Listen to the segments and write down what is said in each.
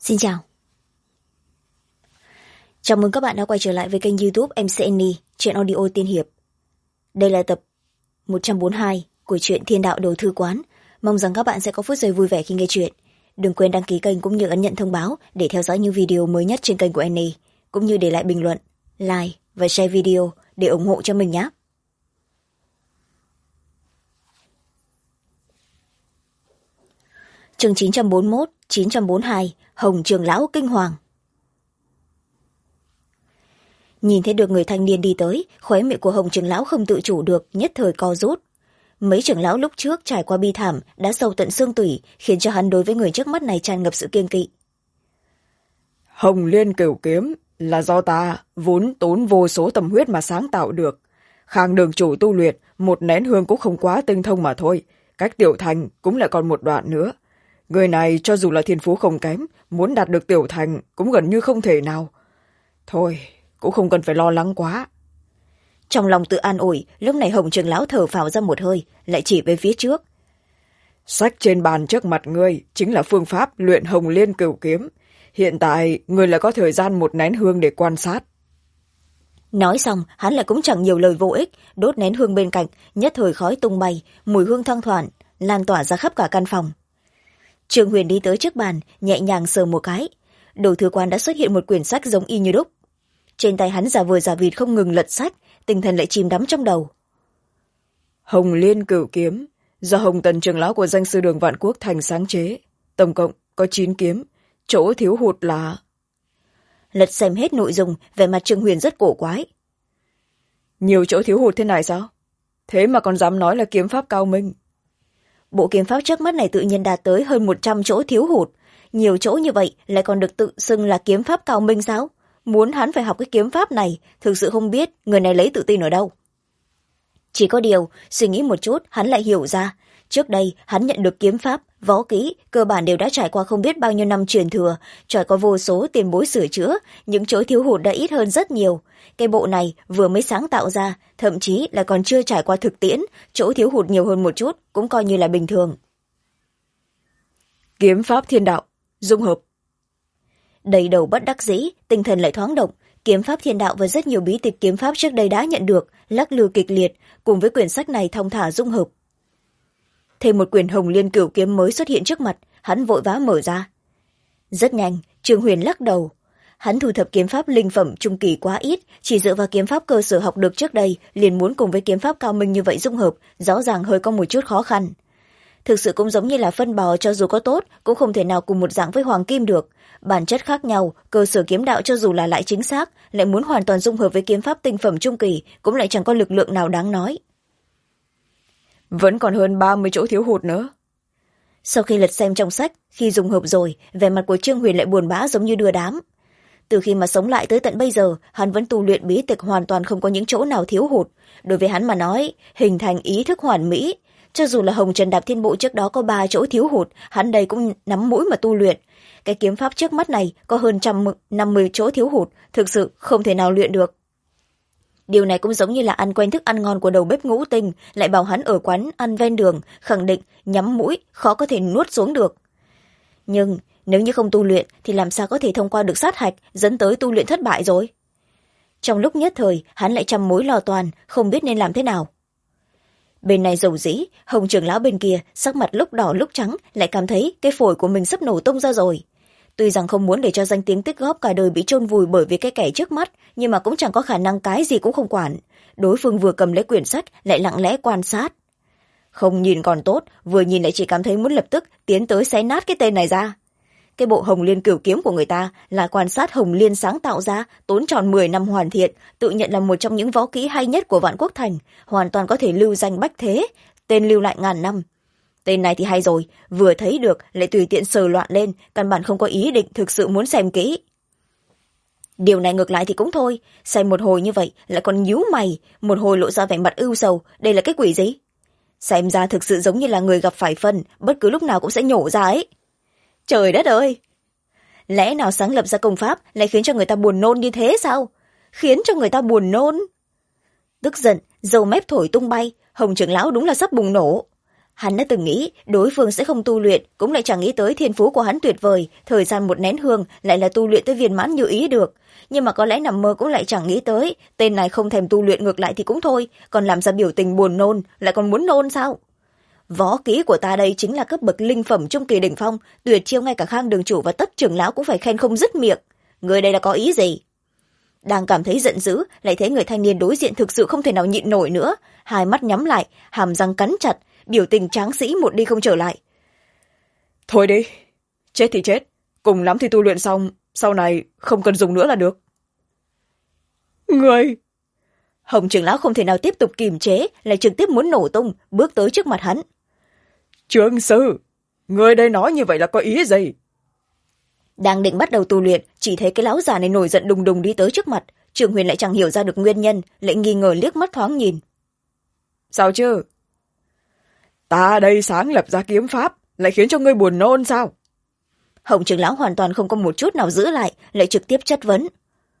Xin chào. Chào mừng các bạn đã quay trở lại với kênh YouTube MC Annie, truyện audio tiên hiệp. Đây là tập 142 của truyện Thiên Đạo Đồ Thư Quán. Mong rằng các bạn sẽ có phút giây vui vẻ khi nghe truyện. Đừng quên đăng ký kênh cũng như ấn nhận thông báo để theo dõi những video mới nhất trên kênh của Annie, cũng như để lại bình luận, like và share video để ủng hộ cho mình nhé. Chương 941, 942, Hồng Trường Lão kinh hoàng. Nhìn thấy được người thanh niên đi tới, khóe miệng của Hồng Trường Lão không tự chủ được, nhất thời co rút. Mấy trưởng lão lúc trước trải qua bi thảm đã sâu tận xương tủy, khiến cho hắn đối với người trước mắt này tràn ngập sự kiêng kỵ. Hồng Liên Cửu Kiếm là do ta vốn tốn vô số tâm huyết mà sáng tạo được. Khang đường chủ tu luyện, một nén hương cũng không quá tinh thông mà thôi, cách tiểu thành cũng lại còn một đoạn nữa. Người này cho dù là thiên phú không kém, muốn đạt được tiểu thành cũng gần như không thể nào. Thôi, cũng không cần phải lo lắng quá. Trong lòng tự an ủi, lúc này Hồng Trường Lão thở phào ra một hơi, lại chỉ về phía trước. Sách trên bàn trước mặt ngươi chính là phương pháp luyện Hồng Liên Cửu Kiếm. Hiện tại, ngươi lại có thời gian một nén hương để quan sát. Nói xong, hắn lại cũng chẳng nhiều lời vô ích, đốt nén hương bên cạnh, nhất thời khói tung bay, mùi hương thoang thoảng, lan tỏa ra khắp cả căn phòng. Trương Huyền đi tới trước bàn, nhẹ nhàng sờ một cái. Đồ thư quán đã xuất hiện một quyển sách giống y như đúc. Trên tay hắn giả vờ giả vịt không ngừng lật sách, tinh thần lại chìm đắm trong đầu. Hồng Liên Cửu Kiếm do Hồng Tần trưởng lão của danh sư đường Vạn Quốc Thành sáng chế, tổng cộng có 9 kiếm, chỗ thiếu hụt là... Lật xem hết nội dung, vẻ mặt Trương Huyền rất cổ quái. Nhiều chỗ thiếu hụt thế này sao? Thế mà còn dám nói là kiếm pháp cao minh. Bộ kiếm pháp trước mắt này tự nhiên đạt tới hơn 100 chỗ thiếu hụt. Nhiều chỗ như vậy lại còn được tự xưng là kiếm pháp cao minh sao? Muốn hắn phải học cái kiếm pháp này, thực sự không biết người này lấy tự tin ở đâu. Chỉ có điều, suy nghĩ một chút, hắn lại hiểu ra. Trước đây, hắn nhận được kiếm pháp, võ kỹ, cơ bản đều đã trải qua không biết bao nhiêu năm truyền thừa, trải qua vô số tiền bối sửa chữa, những chỗ thiếu hụt đã ít hơn rất nhiều. Cái bộ này vừa mới sáng tạo ra, thậm chí là còn chưa trải qua thực tiễn, chỗ thiếu hụt nhiều hơn một chút, cũng coi như là bình thường. Kiếm pháp thiên đạo, dung hợp. Đầy đầu bất đắc dĩ, tinh thần lại thoáng động, kiếm pháp thiên đạo và rất nhiều bí tịch kiếm pháp trước đây đã nhận được, lắc lư kịch liệt, cùng với quyển sách này thong thả dung hợp. Thêm một quyển Hồng Liên Cửu Kiếm mới xuất hiện trước mặt, hắn vội vã mở ra. Rất nhanh, Trương Huyền lắc đầu. Hắn thu thập kiếm pháp linh phẩm trung kỳ quá ít, chỉ dựa vào kiếm pháp cơ sở học được trước đây, liền muốn cùng với kiếm pháp cao minh như vậy dung hợp, rõ ràng hơi có một chút khó khăn. Thực sự cũng giống như là phân bò, cho dù có tốt, cũng không thể nào cùng một dạng với hoàng kim được. Bản chất khác nhau, cơ sở kiếm đạo cho dù là lại chính xác, lại muốn hoàn toàn dung hợp với kiếm pháp tinh phẩm trung kỳ, cũng lại chẳng có lực lượng nào đáng nói. Vẫn còn hơn 30 chỗ thiếu hụt nữa. Sau khi lật xem trong sách, khi dung hợp rồi, vẻ mặt của Trương Huyền lại buồn bã giống như đưa đám. Từ khi mà sống lại tới tận bây giờ, hắn vẫn tu luyện bí tịch hoàn toàn không có những chỗ nào thiếu hụt. Đối với hắn mà nói, hình thành ý thức hoàn mỹ. Cho dù là Hồng Trần Đạp Thiên Bộ trước đó có 3 chỗ thiếu hụt, hắn đây cũng nắm mũi mà tu luyện. Cái kiếm pháp trước mắt này có hơn 150 chỗ thiếu hụt, thực sự không thể nào luyện được. Điều này cũng giống như là ăn quen thức ăn ngon của đầu bếp ngũ tinh, lại bảo hắn ở quán ăn ven đường, khẳng định nhắm mũi, khó có thể nuốt xuống được. Nhưng nếu như không tu luyện thì làm sao có thể thông qua được sát hạch, dẫn tới tu luyện thất bại rồi. Trong lúc nhất thời, hắn lại trăm mối lo toan, không biết nên làm thế nào. Bên này dầu dĩ, Hồng trưởng lão bên kia, sắc mặt lúc đỏ lúc trắng, lại cảm thấy cái phổi của mình sắp nổ tung ra rồi. Tuy rằng không muốn để cho danh tiếng tích góp cả đời bị chôn vùi bởi vì cái kẻ trước mắt, nhưng mà cũng chẳng có khả năng cái gì cũng không quản. Đối phương vừa cầm lấy quyển sách, lại lặng lẽ quan sát. Không nhìn còn tốt, vừa nhìn lại chỉ cảm thấy muốn lập tức tiến tới xé nát cái tên này ra. Cái bộ Hồng Liên Cửu Kiếm của người ta là quan sát Hồng Liên sáng tạo ra, tốn tròn 10 năm hoàn thiện, tự nhận là một trong những võ kỹ hay nhất của Vạn Quốc Thành, hoàn toàn có thể lưu danh bách thế, tên lưu lại ngàn năm. Tên này thì hay rồi, vừa thấy được lại tùy tiện sờ loạn lên, căn bản không có ý định thực sự muốn xem kỹ. Điều này ngược lại thì cũng thôi, xem một hồi như vậy lại còn nhíu mày, một hồi lộ ra vẻ mặt ưu sầu, đây là cái quỷ gì? Xem ra thực sự giống như là người gặp phải phân, bất cứ lúc nào cũng sẽ nhổ ra ấy. Trời đất ơi! Lẽ nào sáng lập ra công pháp lại khiến cho người ta buồn nôn như thế sao? Khiến cho người ta buồn nôn? Tức giận, dầu mép thổi tung bay, Hồng trưởng lão đúng là sắp bùng nổ. Hắn đã từng nghĩ đối phương sẽ không tu luyện, cũng lại chẳng nghĩ tới thiên phú của hắn tuyệt vời, thời gian một nén hương lại là tu luyện tới viên mãn như ý được. Nhưng mà có lẽ nằm mơ cũng lại chẳng nghĩ tới, tên này không thèm tu luyện ngược lại thì cũng thôi, còn làm ra biểu tình buồn nôn, lại còn muốn nôn sao? Võ kỹ của ta đây chính là cấp bậc linh phẩm trung kỳ đỉnh phong, tuyệt chiêu ngay cả Khang đường chủ và Tất trưởng lão cũng phải khen không dứt miệng. Người đây là có ý gì? Đang cảm thấy giận dữ, lại thấy người thanh niên đối diện thực sự không thể nào nhịn nổi nữa, hai mắt nhắm lại, hàm răng cắn chặt, biểu tình tráng sĩ một đi không trở lại. Thôi đi, chết thì chết, cùng lắm thì tu luyện xong, sau này không cần dùng nữa là được. Người! Hồng trưởng lão không thể nào tiếp tục kiềm chế, lại trực tiếp muốn nổ tung, bước tới trước mặt hắn. Trương sư, người đây nói như vậy là có ý gì? Đang định bắt đầu tu luyện, chỉ thấy cái lão già này nổi giận đùng đùng đi tới trước mặt. Trường Huyền lại chẳng hiểu ra được nguyên nhân, lại nghi ngờ liếc mắt thoáng nhìn. Sao chứ? Ta đây sáng lập ra kiếm pháp, lại khiến cho ngươi buồn nôn sao? Hồng trưởng lão hoàn toàn không có một chút nào giữ lại, lại trực tiếp chất vấn.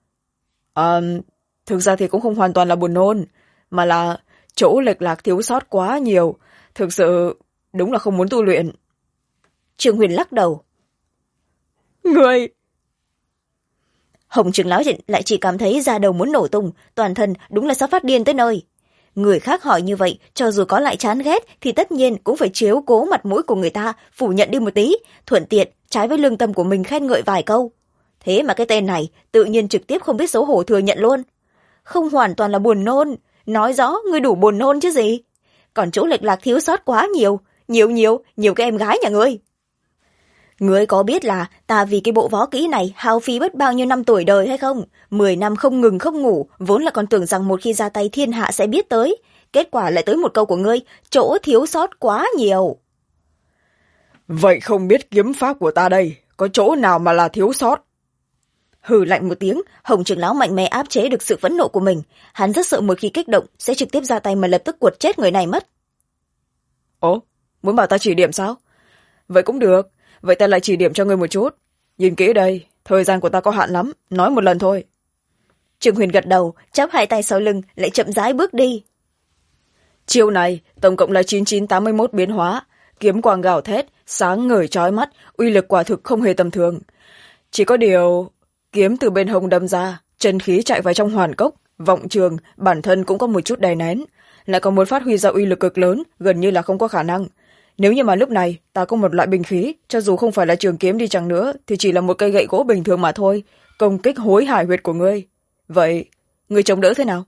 Thực ra thì cũng không hoàn toàn là buồn nôn, mà là chỗ lệch lạc thiếu sót quá nhiều. Thực sự đúng là không muốn tu luyện. Trường Huyền lắc đầu. Người! Hồng trưởng lão lại chỉ cảm thấy da đầu muốn nổ tung, toàn thân đúng là sắp phát điên tới nơi. Người khác hỏi như vậy, cho dù có lại chán ghét thì tất nhiên cũng phải chiếu cố mặt mũi của người ta, phủ nhận đi một tí, thuận tiện trái với lương tâm của mình khen ngợi vài câu. Thế mà cái tên này tự nhiên trực tiếp không biết xấu hổ thừa nhận luôn. Không hoàn toàn là buồn nôn, nói rõ ngươi đủ buồn nôn chứ gì. Còn chỗ lệch lạc thiếu sót quá nhiều, nhiều cái em gái nhà ngươi. Ngươi có biết là ta vì cái bộ võ kỹ này hao phí bất bao nhiêu năm tuổi đời hay không? 10 năm không ngừng không ngủ, vốn là còn tưởng rằng một khi ra tay thiên hạ sẽ biết tới. Kết quả lại tới một câu của ngươi, chỗ thiếu sót quá nhiều. Vậy không biết kiếm pháp của ta đây, có chỗ nào mà là thiếu sót? Hừ lạnh một tiếng, Hồng trưởng lão mạnh mẽ áp chế được sự phẫn nộ của mình. Hắn rất sợ một khi kích động sẽ trực tiếp ra tay mà lập tức quật chết người này mất. Ồ, muốn bảo ta chỉ điểm sao? Vậy cũng được. Vậy ta lại chỉ điểm cho ngươi một chút. Nhìn kỹ đây, thời gian của ta có hạn lắm, nói một lần thôi. Trường Huyền gật đầu, chắp hai tay sau lưng, lại chậm rãi bước đi. Chiêu này, tổng cộng là 9981 biến hóa, kiếm quang gào thét, sáng ngời chói mắt, uy lực quả thực không hề tầm thường. Chỉ có điều, kiếm từ bên hông đâm ra, chân khí chạy vào trong hoàn cốc, vọng trường, bản thân cũng có một chút đè nén, lại còn muốn phát huy ra uy lực cực lớn, gần như là không có khả năng. Nếu như mà lúc này ta có một loại binh khí, cho dù không phải là trường kiếm đi chăng nữa, thì chỉ là một cây gậy gỗ bình thường mà thôi, công kích hối hải huyệt của ngươi. Vậy, ngươi chống đỡ thế nào?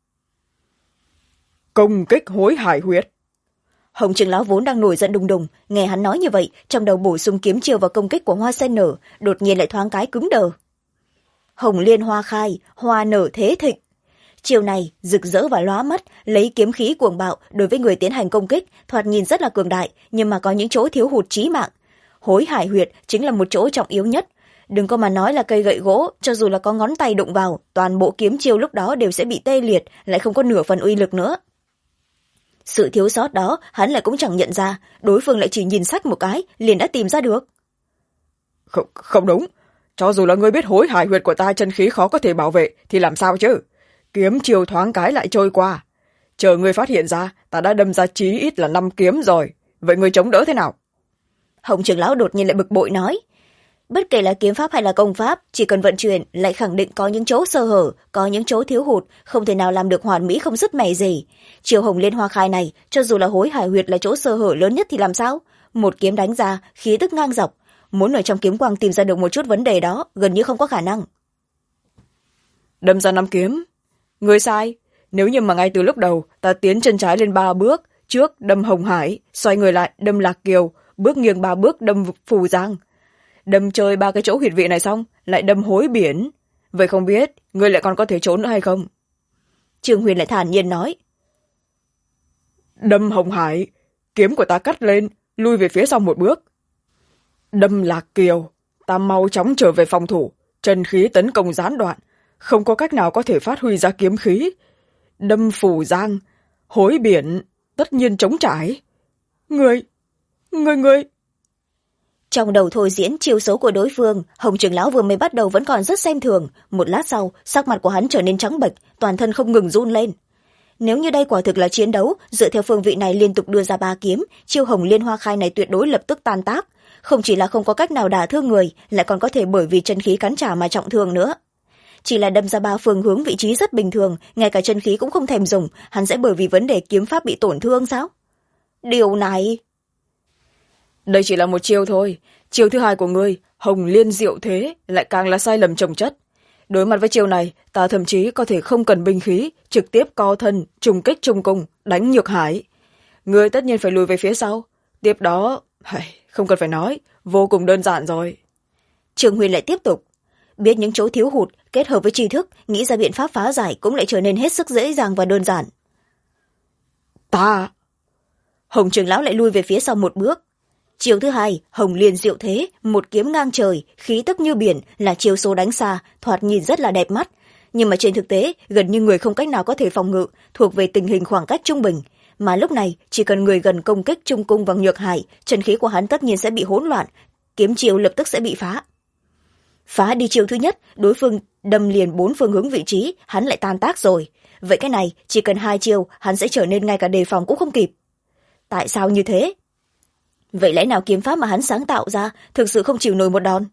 Công kích hối hải huyệt? Hồng trưởng lão vốn đang nổi giận đùng đùng, nghe hắn nói như vậy, trong đầu bổ sung kiếm chiêu vào công kích của hoa sen nở, đột nhiên lại thoáng cái cứng đờ. Hồng liên hoa khai, hoa nở thế thịnh. Chiều này rực rỡ và lóa mắt, lấy kiếm khí cuồng bạo đối với người tiến hành công kích, thoạt nhìn rất là cường đại, nhưng mà có những chỗ thiếu hụt chí mạng. Hối hải huyệt chính là một chỗ trọng yếu nhất. Đừng có mà nói là cây gậy gỗ, cho dù là có ngón tay đụng vào, toàn bộ kiếm chiêu lúc đó đều sẽ bị tê liệt, lại không có nửa phần uy lực nữa. Sự thiếu sót đó hắn lại cũng chẳng nhận ra, đối phương lại chỉ nhìn sách một cái liền đã tìm ra được. Không đúng, cho dù là ngươi biết hối hải huyệt của ta chân khí khó có thể bảo vệ thì làm sao chứ? Kiếm chiều thoáng cái lại trôi qua, chờ ngươi phát hiện ra ta đã đâm ra chí ít là 5 kiếm rồi. Vậy ngươi chống đỡ thế nào? Hồng trưởng lão đột nhiên lại bực bội nói, bất kể là kiếm pháp hay là công pháp, chỉ cần vận chuyển lại khẳng định có những chỗ sơ hở, có những chỗ thiếu hụt, không thể nào làm được hoàn mỹ không dứt mẻ gì. Chiều hồng liên hoa khai này, cho dù là hối hải huyệt là chỗ sơ hở lớn nhất thì làm sao? Một kiếm đánh ra, khí tức ngang dọc, muốn ở trong kiếm quang tìm ra được một chút vấn đề đó gần như không có khả năng. Đâm ra 5 kiếm? Ngươi sai. Nếu như mà ngay từ lúc đầu ta tiến chân trái lên 3 bước, trước đâm hồng hải, xoay người lại đâm lạc kiều, bước nghiêng 3 bước đâm phù giang, đâm chơi 3 cái chỗ huyệt vị này xong lại đâm hối biển, vậy không biết ngươi lại còn có thể trốn nữa hay không? Trương Huyền lại thản nhiên nói, đâm hồng hải, kiếm của ta cắt lên lui về phía sau 1 bước. Đâm lạc kiều, ta mau chóng trở về phòng thủ, chân khí tấn công gián đoạn, không có cách nào có thể phát huy ra kiếm khí. Đâm phù giang, hối biển, tất nhiên chống trải. Ngươi. Trong đầu thôi diễn chiêu số của đối phương, Hồng trưởng lão vừa mới bắt đầu vẫn còn rất xem thường, một lát sau sắc mặt của hắn trở nên trắng bệch, toàn thân không ngừng run lên. nếu như đây quả thực là chiến đấu, dựa theo phương vị này liên tục đưa ra 3 kiếm, chiêu Hồng Liên Hoa Khai này tuyệt đối lập tức tan tác. Không chỉ là không có cách nào đả thương người, lại còn có thể bởi vì chân khí cắn trả mà trọng thương nữa. Chỉ là đâm ra 3 phương hướng vị trí rất bình thường, ngay cả chân khí cũng không thèm dùng, hắn sẽ bởi vì vấn đề kiếm pháp bị tổn thương sao? Điều này... Đây chỉ là một chiêu thôi. Chiêu thứ hai của ngươi, Hồng Liên Diệu Thế, lại càng là sai lầm chồng chất. Đối mặt với chiêu này, ta thậm chí có thể không cần binh khí, trực tiếp co thân, trùng kích trung cung, đánh Nhược Hải. Ngươi tất nhiên phải lùi về phía sau. Tiếp đó, không cần phải nói, vô cùng đơn giản rồi. Trường Huyền lại tiếp tục. Biết những chỗ thiếu hụt, kết hợp với tri thức, nghĩ ra biện pháp phá giải cũng lại trở nên hết sức dễ dàng và đơn giản. Ta... Hồng Trường Lão lại lui về phía sau một bước. Chiêu thứ hai, Hồng Liên Diệu Thế, một kiếm ngang trời, khí tức như biển, là chiêu số đánh xa, thoạt nhìn rất là đẹp mắt. Nhưng mà trên thực tế, gần như người không cách nào có thể phòng ngự, thuộc về tình hình khoảng cách trung bình. Mà lúc này, chỉ cần người gần công kích trung cung vào Nhược Hải, chân khí của hắn tất nhiên sẽ bị hỗn loạn, kiếm chiêu lập tức sẽ bị phá. Phá đi chiêu thứ nhất, đối phương đâm liền 4 phương hướng vị trí, hắn lại tan tác rồi. Vậy cái này, chỉ cần 2 chiêu, hắn sẽ trở nên ngay cả đề phòng cũng không kịp. Tại sao như thế? Vậy lẽ nào kiếm pháp mà hắn sáng tạo ra thực sự không chịu nổi một đòn?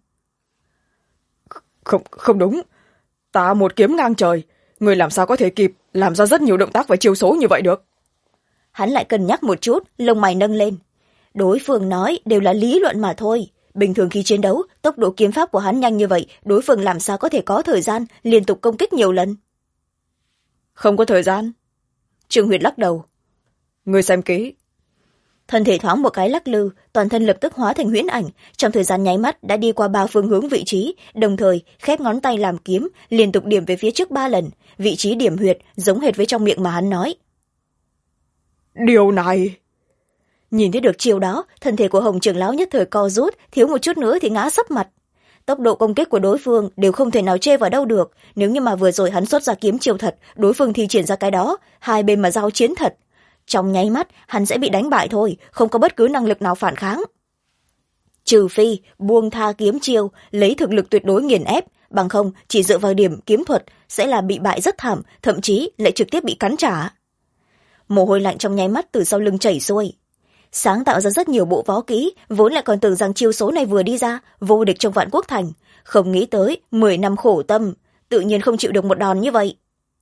Không đúng. Ta một kiếm ngang trời, người làm sao có thể kịp làm ra rất nhiều động tác và chiêu số như vậy được? Hắn lại cân nhắc một chút, lông mày nâng lên. Đối phương nói đều là lý luận mà thôi. Bình thường khi chiến đấu, tốc độ kiếm pháp của hắn nhanh như vậy, đối phương làm sao có thể có thời gian liên tục công kích nhiều lần? Không có thời gian. Trương Huyệt lắc đầu. Người xem kỹ. Thân thể thoáng một cái lắc lư, toàn thân lập tức hóa thành huyễn ảnh, trong thời gian nháy mắt đã đi qua 3 phương hướng vị trí, đồng thời khép ngón tay làm kiếm, liên tục điểm về phía trước 3 lần, vị trí điểm huyệt giống hệt với trong miệng mà hắn nói. Điều này... Nhìn thấy được chiều đó, thân thể của Hồng Trường Lão nhất thời co rút, thiếu một chút nữa thì ngã sấp mặt. Tốc độ công kích của đối phương đều không thể nào chê vào đâu được, nếu như mà vừa rồi hắn xuất ra kiếm chiêu thật, đối phương thi triển ra cái đó, hai bên mà giao chiến thật. Trong nháy mắt, hắn sẽ bị đánh bại thôi, không có bất cứ năng lực nào phản kháng. Trừ phi, buông tha kiếm chiêu, lấy thực lực tuyệt đối nghiền ép, bằng không, chỉ dựa vào điểm kiếm thuật, sẽ là bị bại rất thảm, thậm chí lại trực tiếp bị cắn trả. Mồ hôi lạnh trong nháy mắt từ sau lưng chảy xuôi. Sáng tạo ra rất nhiều bộ võ kỹ, vốn lại còn tưởng rằng chiêu số này vừa đi ra, vô địch trong Vạn Quốc Thành. Không nghĩ tới, 10 năm khổ tâm, tự nhiên không chịu được một đòn như vậy.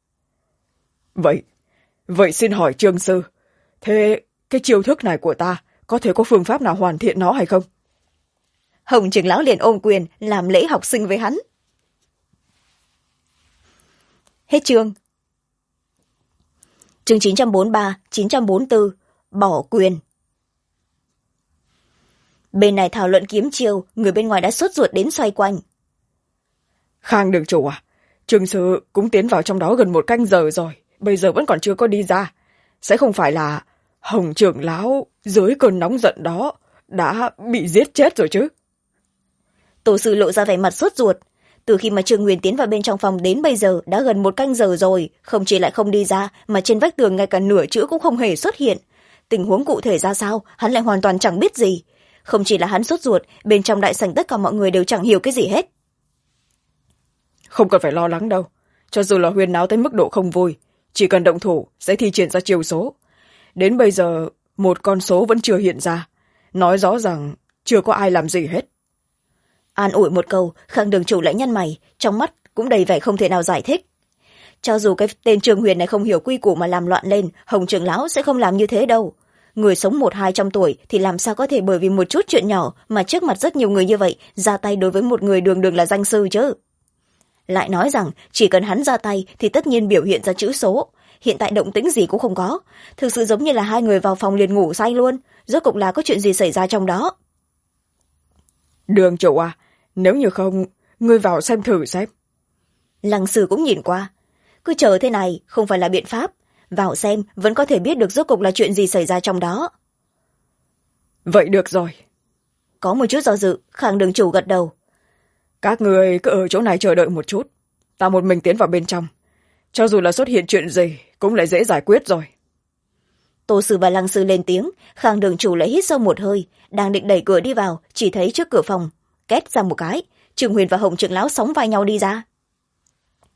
Vậy xin hỏi Trương Sư, thế cái chiêu thức này của ta có thể có phương pháp nào hoàn thiện nó hay không? Hồng Trường Lão liền ôm quyền làm lễ học sinh với hắn. Hết chương. Chương 943, 944, bỏ quyền. Bên này thảo luận kiếm chiêu, người bên ngoài đã sốt ruột đến xoay quanh. Khang đường chủ à, Trương Sư cũng tiến vào trong đó gần 1 canh giờ rồi, bây giờ vẫn còn chưa có đi ra. Sẽ không phải là Hồng Trưởng Lão dưới cơn nóng giận đó đã bị giết chết rồi chứ? Tổ sư lộ ra vẻ mặt sốt ruột. Từ khi mà Trương Huyền tiến vào bên trong phòng đến bây giờ đã gần 1 canh giờ rồi, không chỉ lại không đi ra mà trên vách tường ngay cả nửa chữ cũng không hề xuất hiện. Tình huống cụ thể ra sao, hắn lại hoàn toàn chẳng biết gì. Không chỉ là hắn sốt ruột, bên trong đại sảnh tất cả mọi người đều chẳng hiểu cái gì hết. Không cần phải lo lắng đâu. Cho dù là huyên náo tới mức độ không vui, chỉ cần động thủ sẽ thi triển ra chiêu số. Đến bây giờ, một con số vẫn chưa hiện ra. Nói rõ rằng chưa có ai làm gì hết. An ủi một câu, Khang đường chủ lại nhăn mày, trong mắt cũng đầy vẻ không thể nào giải thích. Cho dù cái tên Trương Huyền này không hiểu quy củ mà làm loạn lên, Hồng Trưởng Lão sẽ không làm như thế đâu. Người sống 100-200 tuổi thì làm sao có thể bởi vì một chút chuyện nhỏ mà trước mặt rất nhiều người như vậy ra tay đối với một người đường đường là danh sư chứ. Lại nói rằng chỉ cần hắn ra tay thì tất nhiên biểu hiện ra chữ số. Hiện tại động tĩnh gì cũng không có. Thực sự giống như là hai người vào phòng liền ngủ say luôn. Rốt cục là có chuyện gì xảy ra trong đó. Đường chủ à, nếu như không, ngươi vào xem thử xem. Lăng Sư cũng nhìn qua. Cứ chờ thế này không phải là biện pháp. Vào xem vẫn có thể biết được rốt cục là chuyện gì xảy ra trong đó. Vậy được rồi. Có một chút do dự, Khang đường chủ gật đầu. Các người cứ ở chỗ này chờ đợi một chút. Ta một mình tiến vào bên trong. Cho dù là xuất hiện chuyện gì cũng lại dễ giải quyết rồi. Tô Sư và Lăng Sư lên tiếng, Khang đường chủ lại hít sâu một hơi, đang định đẩy cửa đi vào, chỉ thấy trước cửa phòng két ra một cái, Trương Huyền và Hồng Trưởng Lão sóng vai nhau đi ra.